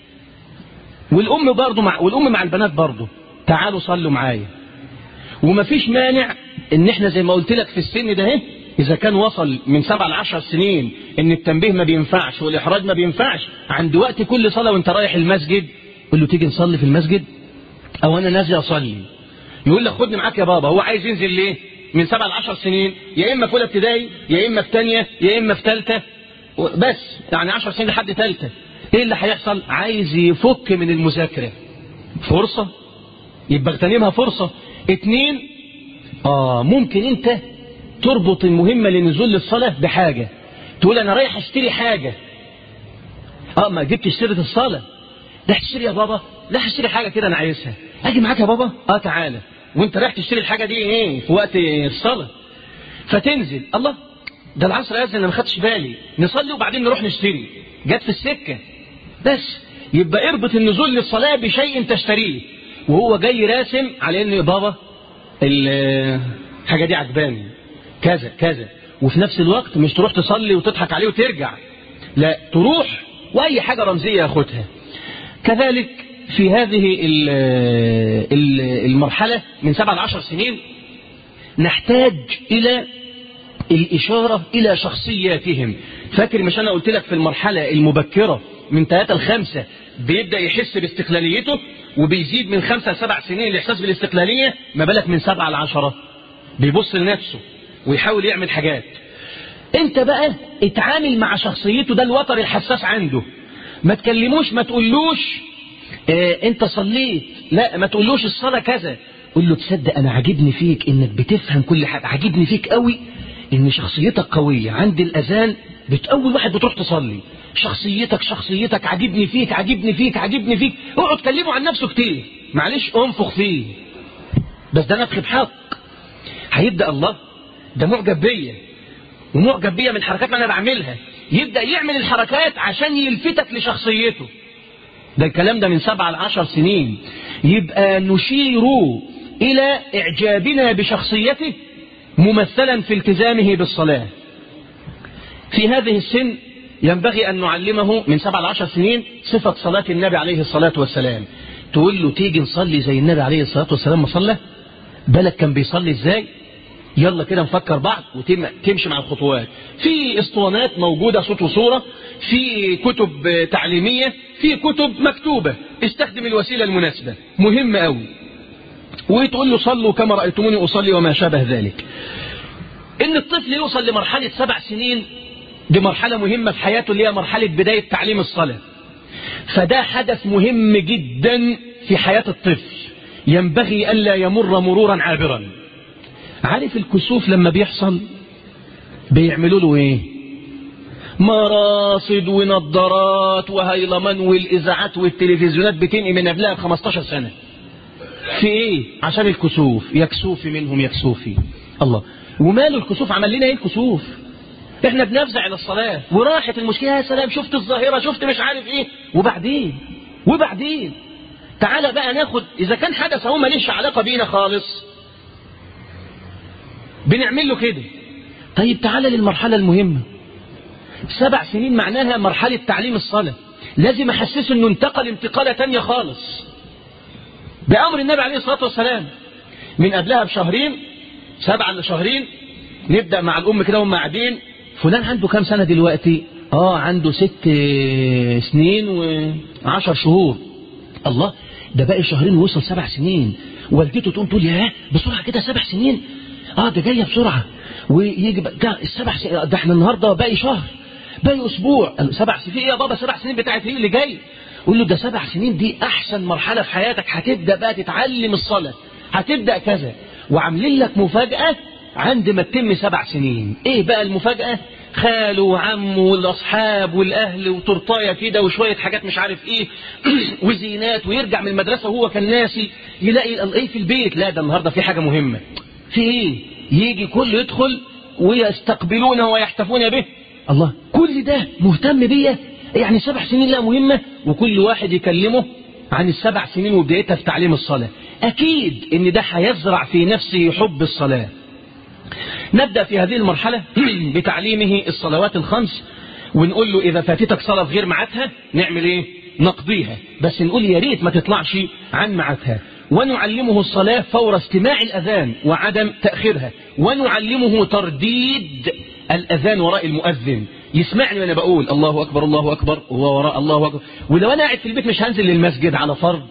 والام برضه مع والام مع البنات برضه، تعالوا صلوا معايا. ومفيش مانع ان احنا زي ما قلت لك في السن ده اهي، اذا كان وصل من سبع لعشر سنين ان التنبيه ما بينفعش والاحراج ما بينفعش، عند وقت كل صلاه وانت رايح المسجد قول له تيجي نصلي في المسجد، او انا نازل اصلي. يقول لك خدني معاك يا بابا. هو عايز ينزل ليه؟ من سبع لعشر سنين، يا اما في اولى ابتدائي يا اما في ثانيه يا اما في ثالثه، بس يعني عشر سنين لحد ثالثه. ايه اللي هيحصل؟ عايز يفك من المذاكره، فرصه يبقى اغتنمها فرصه. اتنين، اه ممكن انت تربط المهمه لنزول للصلاه بحاجه، تقول انا رايح اشتري حاجه. اه ما جبتش سيره الصلاه، لا هتشتري يا بابا؟ لا هشتري حاجه كده انا عايزها، اجي معاك يا بابا؟ اه تعالى. وانت رايح تشتري الحاجه دي ايه؟ في وقت الصلاه. فتنزل، الله ده العصر اذن انا ما خدتش بالي، نصلي وبعدين نروح نشتري، جت في السكه. بس يبقى اربط النزول للصلاه بشيء تشتريه، وهو جاي راسم على انه يا بابا الحاجه دي عجباني كذا كذا، وفي نفس الوقت مش تروح تصلي وتضحك عليه وترجع، لا تروح واي حاجه رمزيه ياخدها. كذلك في هذه المرحلة من سبع لعشر سنين نحتاج إلى الإشارة إلى شخصياتهم. فاكر مش أنا قلت لك في المرحلة المبكرة من ثلاثة لخمسة بيبدأ يحس باستقلاليته، وبيزيد من خمسة لسبع سنين الإحساس بالاستقلالية، ما بالك من سبعة لعشرة بيبص لنفسه ويحاول يعمل حاجات. انت بقى اتعامل مع شخصيته، ده الوتر الحساس عنده. ما تكلموش، ما تقولوش اه انت صليت، لا ما تقولوش الصلاة كذا، قول له تصدق انا عاجبني فيك انك بتفهم كل حاجة، عاجبني فيك قوي ان شخصيتك قوية، عند الاذان بتأول واحد بتروح تصلي، شخصيتك شخصيتك عاجبني فيك عاجبني فيك عاجبني فيك. اقعد كلمه عن نفسه كتير، معلش انفخ فيه، بس ده نفخ بحق. هيبدأ الله ده معجب بيا ومعجب بيا من الحركات اللي انا بعملها، يبدأ يعمل الحركات عشان يلفتك لشخصيته. ده الكلام ده من سبعة لعشر سنين. يبقى نشير إلى إعجابنا بشخصيته ممثلا في التزامه بالصلاة. في هذه السن ينبغي أن نعلمه من سبعة لعشر سنين صفة صلاة النبي عليه الصلاة والسلام. تقول له تيجي نصلي زي النبي عليه الصلاة والسلام ما صلى، بالك كان بيصلي ازاي، يلا كده نفكر بعض وتمشي مع الخطوات. في اسطوانات موجودة صوت وصورة، في كتب تعليمية، في كتب مكتوبة، استخدم الوسيلة المناسبة، مهم قوي. وتقول له صلوا كما رأيتموني أصلي وما شابه ذلك. إن الطفل يوصل لمرحلة سبع سنين دي مرحلة مهمة في حياته، اللي هي مرحلة بداية تعليم الصلاة. فده حدث مهم جدا في حياة الطفل، ينبغي ألا يمر مرورا عابرا. عارف الكسوف لما بيحصل بيعملوا له ايه؟ مراصد ونظارات وهيلمان، والاذاعات والتلفزيونات بتنقي من قبلها ب خمستاشر سنة. في ايه؟ عشان الكسوف، يكسوف منهم يكسوفي. الله، وماله الكسوف؟ عمل لنا ايه الكسوف؟ احنا بنفزع الى الصلاة وراحت المشكلة، يا سلام شفت الظاهرة، شفت مش عارف ايه، وبعدين وبعدين تعالى بقى ناخد، اذا كان حدث هو ماليش علاقة بينا خالص بنعمل له كده. طيب تعالى للمرحلة المهمة، سبع سنين معناها مرحلة تعليم الصلاة، لازم احسسه انه انتقل انتقالة تانية خالص بأمر النبي عليه الصلاة والسلام. من قبلها بشهرين، سبعة لشهرين، نبدأ مع الأم كده وهم قاعدين، فلان عنده كام سنة دلوقتي؟ اه عنده ست سنين وعشر شهور. الله، ده باقي شهرين ووصل سبع سنين. والدته تقوم تقول ياه بسرعة كده سبع سنين؟ اه ده جاية بسرعة، ويجي ده السبع سنين، ده احنا النهاردة باقي شهر، باقي اسبوع، سبع سنين ايه يا بابا؟ سبع سنين بتاعت ايه اللي جاي؟ قول له ده سبع سنين دي احسن مرحلة في حياتك، هتبدأ بقى تتعلم الصلاة، هتبدأ كذا، وعاملين لك مفاجأة عند ما تتم سبع سنين. ايه بقى المفاجأة؟ خاله وعمه والاصحاب والاهل وتورتايه كده وشويه حاجات مش عارف ايه وزينات، ويرجع من المدرسه وهو كان ناسي يلاقي ايه في البيت؟ لا ده النهارده في حاجه مهمه. في ايه؟ يجي كله يدخل ويستقبلونه ويحتفون به. الله، كل ده مهتم بيا؟ يعني سبع سنين لا مهمه؟ وكل واحد يكلمه عن السبع سنين وبدايتها في تعليم الصلاه. اكيد ان ده هيزرع في نفسه حب الصلاه. نبدأ في هذه المرحلة بتعليمه الصلوات الخمس، ونقول له إذا فاتتك صلاة في غير ميعادها نعمل إيه؟ نقضيها، بس نقول يا ريت ما تطلعش عن ميعادها. ونعلمه الصلاة فور استماع الأذان وعدم تأخيرها، ونعلمه ترديد الأذان وراء المؤذن، يسمعني وأنا بقول الله أكبر الله أكبر وهو وراء الله أكبر. ولو أنا قاعد في البيت مش هنزل للمسجد على فرض،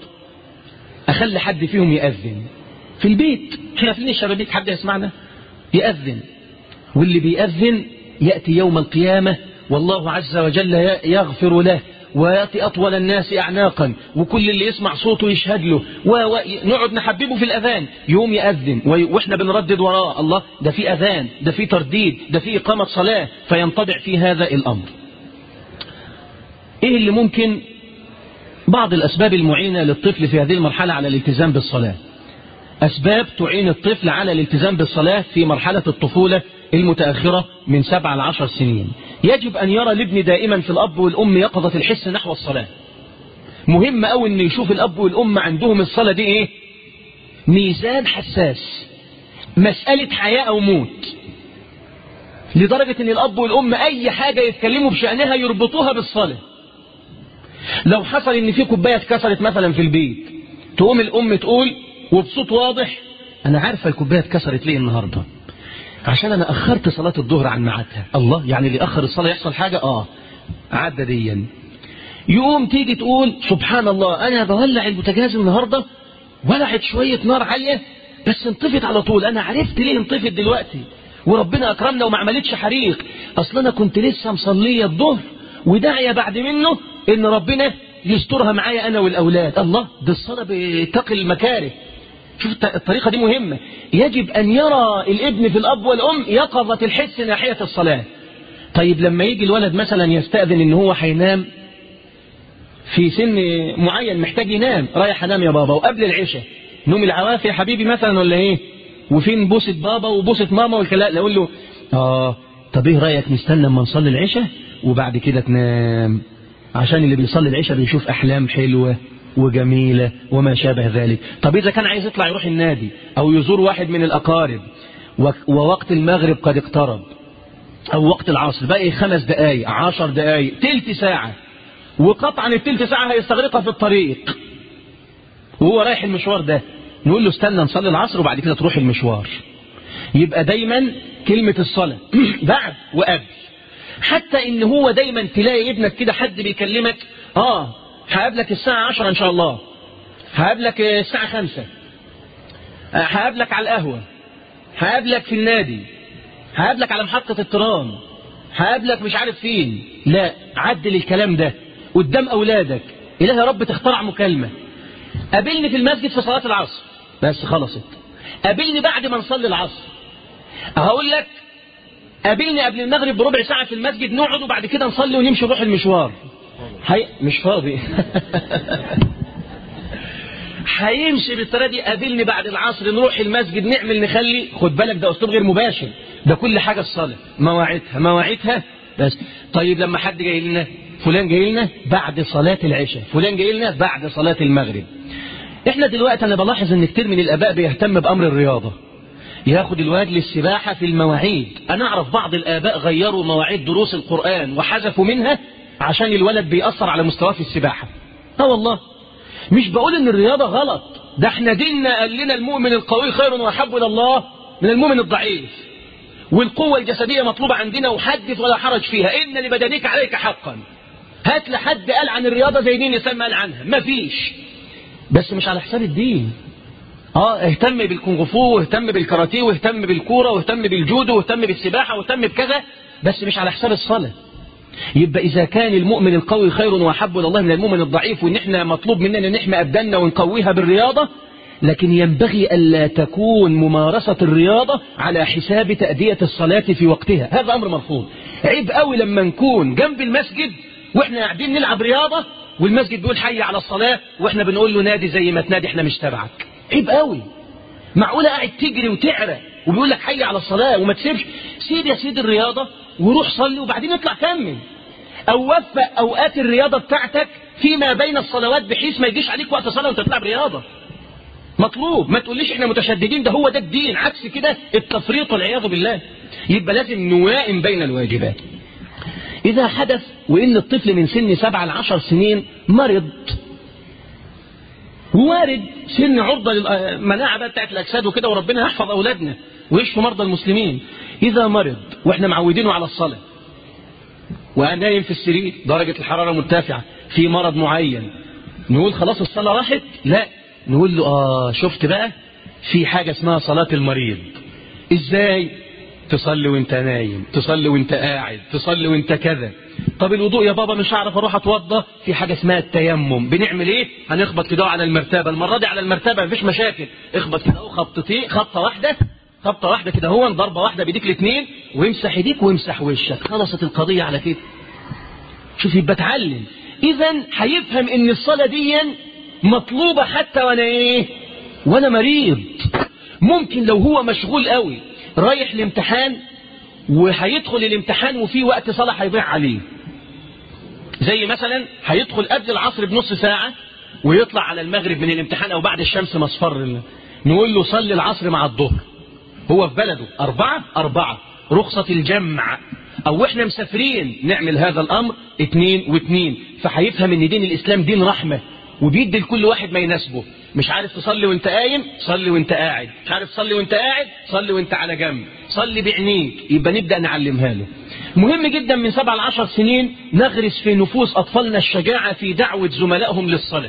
أخلي حد فيهم يأذن في البيت، احنا قافلين الشبابيك، حد يسمعنا يأذن. واللي بيأذن يأتي يوم القيامة والله عز وجل يغفر له ويأتي أطول الناس أعناقا، وكل اللي يسمع صوته يشهد له، ونقعد نحببه في الأذان، يوم يأذن وإحنا بنردد وراه الله ده في أذان، ده في ترديد، ده في إقامة صلاة، فينطبع في هذا الأمر. إيه اللي ممكن بعض الأسباب المعينة للطفل في هذه المرحلة على الالتزام بالصلاة؟ أسباب تعين الطفل على الالتزام بالصلاة في مرحلة الطفولة المتأخرة من سبع لعشر سنين. يجب أن يرى الابن دائما في الأب والأم يقظة الحس نحو الصلاة. مهم أوي أن يشوف الأب والأم عندهم الصلاة دي إيه؟ ميزان حساس، مسألة حياة أو موت، لدرجة أن الأب والأم أي حاجة يتكلموا بشأنها يربطوها بالصلاة. لو حصل أن في كوباية اتكسرت مثلا في البيت، تقوم الأم تقول وبصوت واضح أنا عارفة الكوباية اتكسرت ليه النهاردة، عشان أنا أخرت صلاة الظهر عن ميعادها. الله، يعني اللي أخر الصلاة يحصل حاجة؟ آه عدى ديا. يقوم تيجي تقول سبحان الله أنا بولع البوتاجاز النهاردة، ولعت شوية نار عالية بس انطفت على طول، أنا عرفت ليه انطفت دلوقتي وربنا أكرمنا وما عملتش حريق، أصلا أنا كنت لسه مصلية الظهر وداعية بعد منه إن ربنا يسترها معايا أنا والأولاد. الله، ده الصلاة بتقي المكاره. شوف الطريقة دي مهمة. يجب أن يرى الابن في الأب والأم يقظة الحس ناحية الصلاة. طيب لما يجي الولد مثلا يستأذن إن هو هينام في سن معين، محتاج ينام، رايح أنام يا بابا وقبل العشاء، نوم العوافي يا حبيبي مثلا ولا إيه؟ وفين بوسة بابا وبوسة ماما والكلام؟ أقول له آه طب إيه رأيك نستنى لما نصلي العشاء وبعد كده تنام، عشان اللي بيصلي العشاء بيشوف أحلام حلوة وجميلة وما شابه ذلك. طب إذا كان عايز يطلع يروح النادي أو يزور واحد من الأقارب ووقت المغرب قد اقترب أو وقت العصر باقي خمس دقايق عشر دقايق تلت ساعة، وقطعا التلت ساعة هيستغرقها في الطريق وهو رايح المشوار ده، نقول له استنى نصلي العصر وبعد كده تروح المشوار. يبقى دايما كلمة الصلاة بعد وقبل. حتى إن هو دايما تلاقي ابنك كده حد بيكلمك آه هقابلك الساعة عشرة إن شاء الله، هقابلك الساعة خمسة، هقابلك على القهوة، هقابلك في النادي، هقابلك على محطة الترام، هقابلك مش عارف فين. لا، عدل الكلام ده قدام أولادك. إله يا رب تخترع مكالمة، قابلني في المسجد في صلاة العصر بس خلصت، قابلني بعد ما نصلي العصر، هقول لك قابلني قبل المغرب بربع ساعة في المسجد، نقعد وبعد كده نصلي ونمشي نروح المشوار. هي مش فاضي هيمشي بالطريقه دي، قابلني بعد العصر نروح المسجد نعمل نخلي. خد بالك ده اسلوب غير مباشر، ده كل حاجه الصلاه مواعيدها مواعيدها بس. طيب لما حد جاي لنا، فلان جاي لنا بعد صلاه العشاء، فلان جاي لنا بعد صلاه المغرب. احنا دلوقتي انا بلاحظ ان كتير من الاباء بيهتم بامر الرياضه، ياخد الواد للسباحه في المواعيد. انا اعرف بعض الاباء غيروا مواعيد دروس القران وحذفوا منها عشان الولد بيأثر على مستواه في السباحه. اه والله مش بقول ان الرياضه غلط، ده احنا ديننا قال لنا المؤمن القوي خير واحب الى الله من المؤمن الضعيف، والقوه الجسديه مطلوبه عندنا وحدث ولا حرج فيها، ان لبدنك عليك حقا. هات لحد قال عن الرياضه زي دين الاسلام قال عنها، مفيش، بس مش على حساب الدين. اه اهتم بالكونغ فو واهتم بالكاراتيه واهتم بالكوره واهتم بالجودو واهتم بالسباحه واهتم بكذا، بس مش على حساب الصلاه. يبقى إذا كان المؤمن القوي خير وأحب إلى الله من المؤمن الضعيف، وإن إحنا مطلوب مننا نحمي أبداننا ونقويها بالرياضة، لكن ينبغي ألا تكون ممارسة الرياضة على حساب تأدية الصلاة في وقتها، هذا أمر مرفوض. عيب قوي لما نكون جنب المسجد وإحنا قاعدين نلعب رياضة والمسجد بيقول حي على الصلاة وإحنا بنقول له نادي زي ما تنادي إحنا مش تبعك. عيب قوي. معقولة قاعد تجري وتعرى وبيقول لك حي على الصلاة وما تسيبش؟ سيب يا سيدي الرياضة وروح صلي وبعدين اطلع كمل، او وفق اوقات الرياضة بتاعتك فيما بين الصلوات بحيث ما يجيش عليك وقت صلاة وانت تلعب رياضة. مطلوب، ما تقوليش احنا متشددين، ده هو ده الدين، عكس كده التفريط والعياذ بالله. يبقى لازم نوائم بين الواجبات. اذا حدث وان الطفل من سن سبعة لعشر سنين مرض، وارد سن عرضة للمناعة بتاعت الاجساد وكده، وربنا يحفظ اولادنا ويشفي مرضى المسلمين. اذا مرض واحنا معودينه على الصلاة ونايم في السرير درجة الحرارة مرتفعة في مرض معين، نقول خلاص الصلاة راحت؟ لا، نقول له آه شفت بقى في حاجة اسمها صلاة المريض. ازاي؟ تصلي وانت نايم، تصلي وانت قاعد، تصلي وانت كذا. طب الوضوء يا بابا مش هعرف اروح اتوضى، في حاجة اسمها التيمم. بنعمل ايه؟ هنخبط كده على المرتبة، المرة دي على المرتبة مفيش مشاكل، اخبط كده اهو خبطتين، خبطة واحدة خبطة واحدة كده هو، ضربة واحدة بيديك الاثنين، وامسح ايديك وامسح وشك، خلصت القضية على كده. شوف يبقى اتعلم. اذا هيفهم ان الصلاة دي مطلوبة حتى وانا ايه؟ وانا مريض. ممكن لو هو مشغول قوي رايح الامتحان وهيدخل الامتحان وفي وقت صلاة هيضيع عليه، زي مثلا هيدخل قبل العصر بنص ساعة ويطلع على المغرب من الامتحان او بعد الشمس مصفر، نقول له صلي العصر مع الظهر، هو في بلده أربعة أربعة رخصة الجمع، أو إحنا مسافرين نعمل هذا الأمر اتنين واتنين. فهيفهم إن دين الإسلام دين رحمة وبيدي لكل واحد ما يناسبه. مش عارف تصلي وانت قايم، صلي وانت قاعد، مش عارف تصلي وانت قاعد، صلي وانت على جنب، صلي بعينيك. يبقى نبدأ نعلمها له. مهم جدا من سبع لعشر سنين نغرس في نفوس أطفالنا الشجاعة في دعوة زملائهم للصلاة.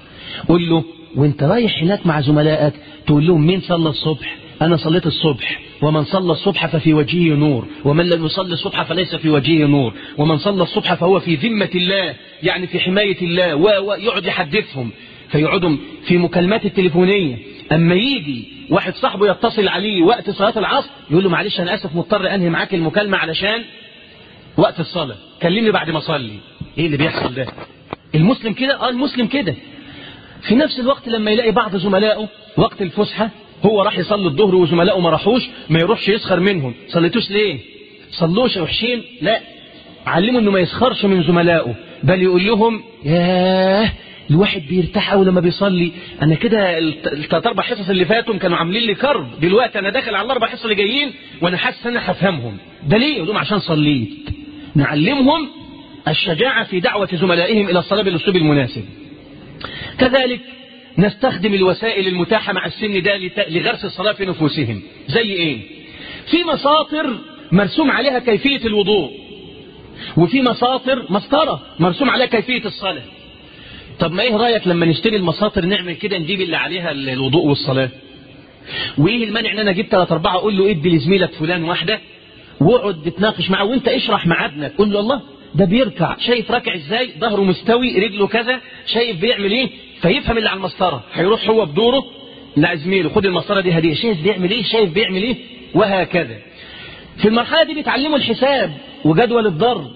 قل له وانت رايح هناك مع زملائك تقول لهم مين صلى الصبح؟ أنا صليت الصبح، ومن صلى الصبح ففي وجهه نور، ومن لم يصلي الصبح فليس في وجهه نور، ومن صلى الصبح فهو في ذمة الله، يعني في حماية الله، ويقعد يحدثهم. فيقعدوا في مكالمات التليفونية، أما يجي واحد صاحبه يتصل عليه وقت صلاة العصر يقول له معلش أنا آسف مضطر أنهي معاك المكالمة علشان وقت الصلاة، كلمني بعد ما أصلي. إيه اللي بيحصل ده؟ المسلم كده؟ آه المسلم كده. في نفس الوقت لما يلاقي بعض زملائه وقت الفسحة هو راح يصلي الظهر وزملائه ما راحوش، ما يروحش يسخر منهم، صليتوش ليه؟ صلوش وحشين؟ لا، علموا انه ما يسخرش من زملائه، بل يقول لهم ياه الواحد بيرتاح قوي لما بيصلي، انا كده الثلاث اربع حصص اللي فاتوا كانوا عاملين لي كرب، دلوقتي انا داخل على الاربع حصص اللي جايين وانا حاسس ان انا هفهمهم. ده ليه؟ يقول لهم عشان صليت. نعلمهم الشجاعة في دعوة زملائهم الى الصلاة بالاسلوب المناسب. كذلك نستخدم الوسائل المتاحة مع السن ده لغرس الصلاة في نفوسهم. زي ايه؟ في مساطر مرسوم عليها كيفية الوضوء، وفي مساطر مسطرة مرسوم عليها كيفية الصلاة. طب ما ايه رأيك لما نشتري المساطر نعمل كده نجيب اللي عليها الوضوء والصلاة؟ وايه المانع ان انا اجيب ثلاثة اربعة اقول له ادي لزميلك فلان واحدة واقعد تتناقش معاه وانت اشرح مع ابنك، قول له الله ده بيركع، شايف راكع ازاي، ظهره مستوي، رجله كذا، شايف بيعمل ايه، فيفهم اللي على المسطرة، هيروح هو بدوره لزميله خد المسطرة دي هدية، شايف بيعمل ايه، شايف بيعمل ايه، وهكذا. في المرحلة دي بيتعلموا الحساب وجدول الضرب.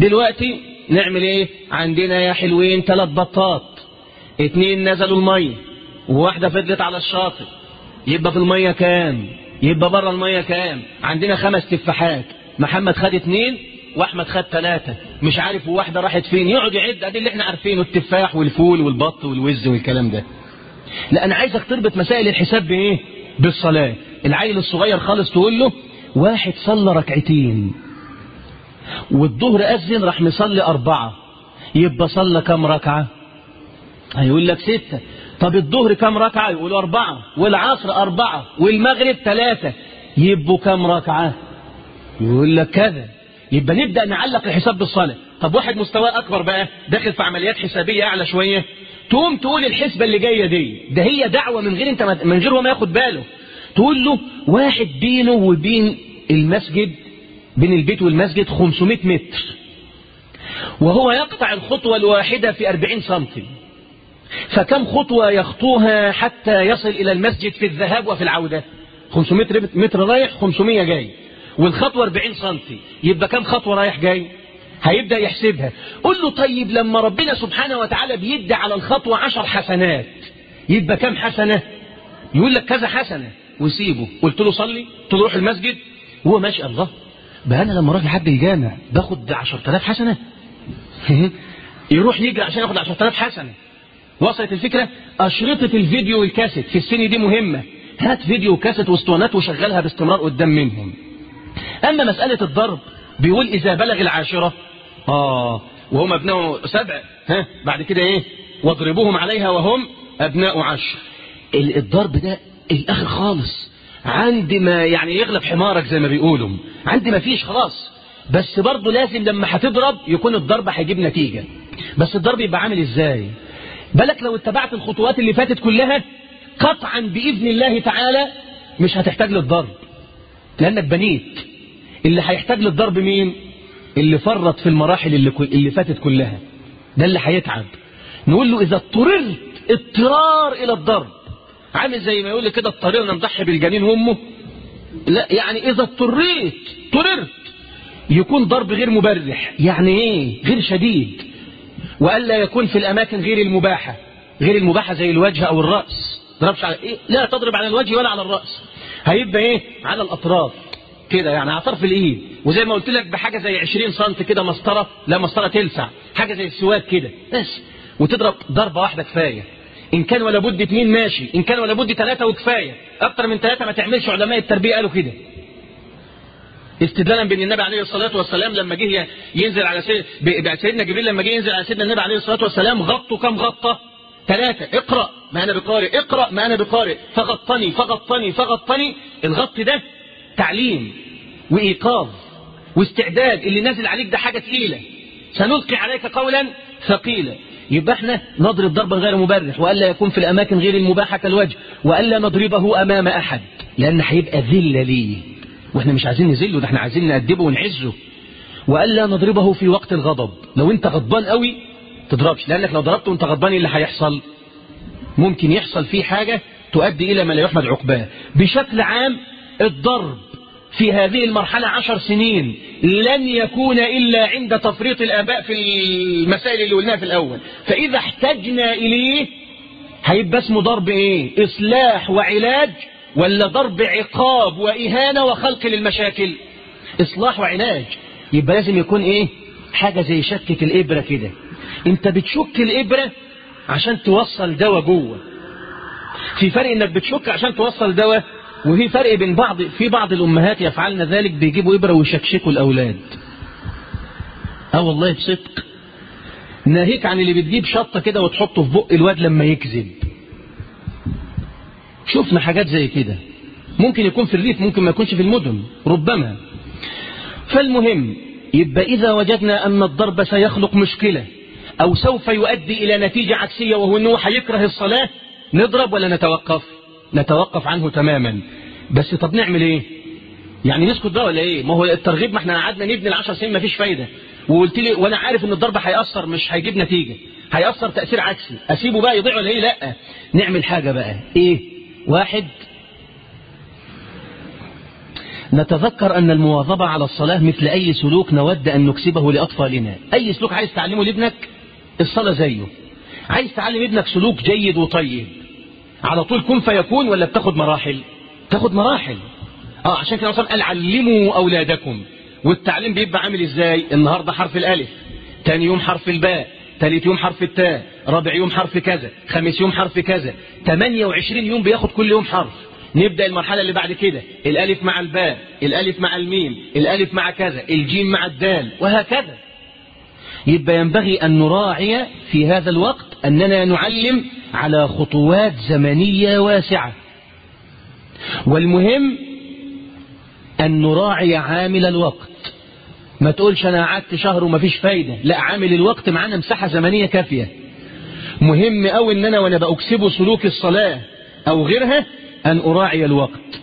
دلوقتي نعمل ايه؟ عندنا يا حلوين ثلاث بطات، اتنين نزلوا المية وواحدة فضلت على الشاطئ، يبقى في المية كام؟ يبقى بره المية كام؟ عندنا خمس تفاحات، محمد خد اتنين واحمد خد ثلاثة، مش عارف وواحدة راحت فين، يقعد يعد. ادي اللي احنا عارفينه، التفاح والفول والبط والوز والكلام ده. لا انا عايزك تربط مسائل الحساب بايه؟ بالصلاة. العيل الصغير خالص تقول له واحد صلى ركعتين والظهر أذن راح مصلي أربعة، يبقى صلى كم ركعة؟ هيقول لك ستة. طب الظهر كم ركعة؟ يقول أربعة، والعصر أربعة، والمغرب ثلاثة، يبقوا كم ركعة؟ يقول لك كذا. يبقى نبدأ نعلق الحساب بالصلاة. طب واحد مستواه أكبر بقى، داخل في عمليات حسابية أعلى شوية، تقوم تقول الحسبة اللي جاية دي، ده هي دعوة من غير انت من غير ما ياخد باله. تقول له واحد بينه وبين المسجد، بين البيت والمسجد خمسمائة متر، وهو يقطع الخطوة الواحدة في أربعين سنتي، فكم خطوة يخطوها حتى يصل إلى المسجد في الذهاب وفي العودة؟ خمسمائة متر رايح، خمسمائة جاي، والخطوة أربعين سنتي، يبقى كم خطوة رايح جاي؟ هيبدأ يحسبها. قل له طيب لما ربنا سبحانه وتعالى بيدي على الخطوة عشر حسنات، يبقى كم حسنة؟ يقول لك كذا حسنة، ويسيبه. قلت له صلي، تروح المسجد وهو ماشي، الله بقى أنا لما راجل لحد الجامع باخد عشرة آلاف حسنة يروح يجري عشان ياخد عشرة آلاف حسنة. وصلت الفكرة؟ أشرطة الفيديو والكاسيت في السن دي مهمة، هات فيديو وكاسيت واسطوانات وشغلها باستمرار قدام منهم. أما مسألة الضرب بيقول إذا بلغ العاشرة، آه وهم أبناء سبع، ها بعد كده إيه؟ واضربوهم عليها وهم أبناء عشر. الضرب ده الآخر خالص، عندي ما يعني يغلب حمارك زي ما بيقولوا، عندي ما فيش خلاص. بس برضه لازم لما هتضرب يكون الضرب هيجيب نتيجة. بس الضرب يبقى عامل إزاي؟ بالك لو اتبعت الخطوات اللي فاتت كلها قطعا بإذن الله تعالى مش هتحتاج للضرب، لأنك بنيت. اللي هيحتاج للضرب مين؟ اللي فرط في المراحل اللي, اللي فاتت كلها، ده اللي هيتعب. نقول له إذا اضطررت اضطرار إلى الضرب، عامل زي ما يقول لي كده اضطررنا نضحي بالجنين وامه، لا يعني إذا اضطريت اضطررت يكون ضرب غير مبرح. يعني إيه؟ غير شديد. وألا يكون في الأماكن غير المباحة، غير المباحة زي الوجه أو الرأس. ضربش على إيه؟ لا تضرب على الوجه ولا على الرأس، هيبقى إيه؟ على الأطراف كده، يعني على طرف الإيد. وزي ما قلت لك بحاجة زي عشرين سنت كده، مسطرة، لا مسطرة تلسع، حاجة زي السواك كده بس، وتضرب ضربة واحدة كفاية. إن كان ولا بد اتنين ماشي، إن كان ولا بد ثلاثة وكفاية، أكتر من ثلاثة ما تعملش. علماء التربية قالوا كده استدلالا بان النبي عليه الصلاة والسلام لما جه ينزل على سيدنا جبريل، لما جه ينزل على سيدنا النبي عليه الصلاة والسلام غطوا كم غطة؟ ثلاثة. اقرأ ما أنا بقارئ، اقرأ ما أنا بقارئ، فغطني فغطني فغطني. الغط ده تعليم وإيقاظ واستعداد. اللي نازل عليك ده حاجة تقيلة، سنلقي عليك قولا ثقيلا. يبقى احنا نضرب ضربا غير مبرح، وألا يكون في الأماكن غير المباحة كالوجه، وألا نضربه أمام أحد لأن هيبقى ذلة ليه، واحنا مش عايزين نذله، ده احنا عايزين نأدبه ونعزه. وألا نضربه في وقت الغضب. لو انت غضبان قوي تضربش، لأنك لو ضربته وانت غضبان اللي هيحصل ممكن يحصل فيه حاجة تؤدي إلى ما لا يحمد عقباه. بشكل عام الضرب في هذه المرحلة عشر سنين لن يكون إلا عند تفريط الآباء في المسائل اللي قلناها في الأول. فإذا احتجنا إليه هيبقى اسمه ضرب إيه؟ إصلاح وعلاج، ولا ضرب عقاب وإهانة وخلق للمشاكل؟ إصلاح وعلاج. يبقى لازم يكون إيه؟ حاجة زي شكة الإبرة كده، أنت بتشك الإبرة عشان توصل دواء جوه. في فرق إنك بتشك عشان توصل دواء، وفي فرق بين بعض، في بعض الأمهات يفعلن ذلك، بيجيبوا إبرة ويشكشكوا الأولاد. اه والله بصدق، ناهيك عن اللي بتجيب شطة كده وتحطه في بق الواد لما يكذب. شفنا حاجات زي كده، ممكن يكون في الريف، ممكن ما يكونش في المدن ربما. فالمهم يبقى إذا وجدنا أن الضرب سيخلق مشكلة أو سوف يؤدي إلى نتيجة عكسية، وهو أنه هيكره الصلاة، نضرب ولا نتوقف؟ نتوقف عنه تماما. بس طب نعمل إيه؟ يعني نسكت ده ولا إيه؟ ما هو الترغيب، ما احنا قعدنا نبني العشر سنين ما فيش فايدة، وقلت لي وأنا عارف أن الضرب هيأثر، مش هيجيب نتيجة، هيأثر تأثير عكسي. أسيبه بقى يضيع ولا إيه؟ لأ، نعمل حاجة بقى. إيه؟ واحد، نتذكر أن المواظبة على الصلاة مثل أي سلوك نود أن نكسبه لأطفالنا. أي سلوك عايز تعلمه لابنك الصلاة زيه. عايز تعلم ابنك سلوك جيد وطيب، على طول كن فيكون ولا بتاخد مراحل؟ تاخد مراحل. اه عشان كده مثلا قال علموا أولادكم. والتعليم بيبقى عامل ازاي؟ النهارده حرف الألف، تاني يوم حرف الباء، ثالث يوم حرف التاء، رابع يوم حرف كذا، خامس يوم حرف كذا، ثمانية وعشرين يوم بياخد كل يوم حرف. نبدأ المرحلة اللي بعد كده الألف مع الباء، الألف مع الميم، الألف مع كذا، الجيم مع الدال، وهكذا. يبقى ينبغي أن نراعي في هذا الوقت أننا نعلم على خطوات زمنية واسعة. والمهم أن نراعي عامل الوقت. ما تقولش أنا قعدت شهر وما فيش فايدة، لا، عامل الوقت معنا مساحة زمنية كافية. مهم أوي أن أنا وأنا بأكسب سلوك الصلاة أو غيرها أن أراعي الوقت.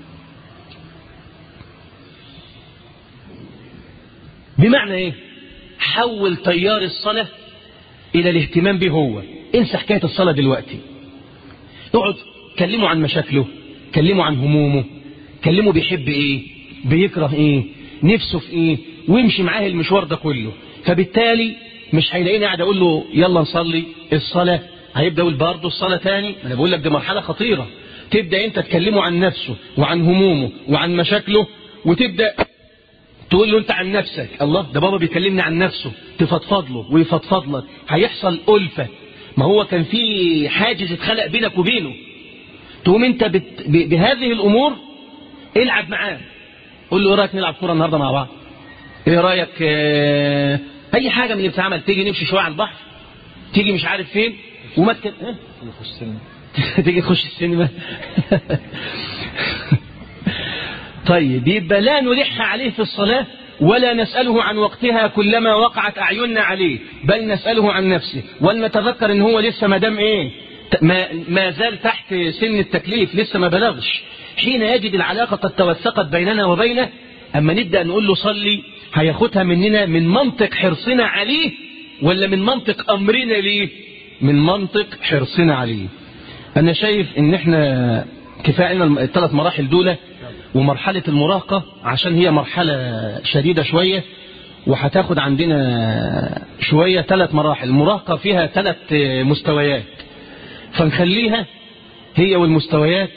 بمعنى إيه؟ حول تيار الصلاة إلى الاهتمام به هو. انسى حكاية الصلاة دلوقتي. اقعد كلمه عن مشاكله، كلمه عن همومه، كلمه بيحب إيه، بيكره إيه، نفسه في إيه، ويمشي معاه المشوار ده كله. فبالتالي مش هيلاقيني قاعد أقول له يلا نصلي الصلاة، هيبدأ يقول برضه الصلاة تاني. أنا بقول لك دي مرحلة خطيرة. تبدأ أنت تكلمه عن نفسه وعن همومه وعن مشاكله، وتبدأ تقول له أنت عن نفسك. الله، ده بابا بيكلمني عن نفسه، تفضفض له ويفضفض لك، هيحصل ألفة. ما هو كان في حاجز اتخلق بينك وبينه. تقوم أنت بت... ب... بهذه الأمور العب معاه. قول له إيه رأيك نلعب كورة النهاردة مع بعض؟ إيه رأيك آه... أي حاجة من اللي بتعمل، تيجي نمشي شوية على البحر، تيجي مش عارف فين، وما تكلم ها؟ تيجي تخش السينما. طيب، يبقى لا نلح عليه في الصلاة ولا نسأله عن وقتها كلما وقعت أعيننا عليه، بل نسأله عن نفسه، ولنتذكر ان هو لسه ما دام ايه ما, ما زال تحت سن التكليف، لسه ما بلغش. حين يجد العلاقة قد توثقت بيننا وبينه، أما نبدأ نقول له صلي، هياخدها مننا من منطق حرصنا عليه ولا من منطق أمرنا ليه؟ من منطق حرصنا عليه. أنا شايف إن إحنا كفاية الثلاث مراحل دولة، ومرحلة المراهقة عشان هي مرحلة شديدة شوية، وهتاخد عندنا شوية ثلاث مراحل. المراهقة فيها ثلاث مستويات، فنخليها هي والمستويات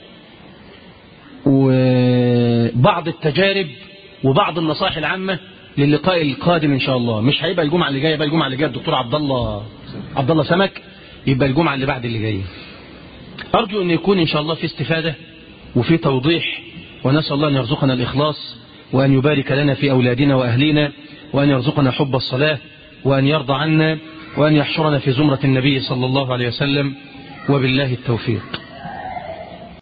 وبعض التجارب وبعض النصائح العامة للقاء القادم إن شاء الله. مش هيبقى الجمعة اللي جاية، يبقى الجمعة اللي جاية الدكتور عبد الله عبد الله سمك، يبقى الجمعة اللي بعد اللي جاية. أرجو أن يكون إن شاء الله في استفادة وفي توضيح، ونسأل الله أن يرزقنا الإخلاص، وأن يبارك لنا في أولادنا وأهلينا، وأن يرزقنا حب الصلاة، وأن يرضى عنا، وأن يحشرنا في زمرة النبي صلى الله عليه وسلم، وبالله التوفيق.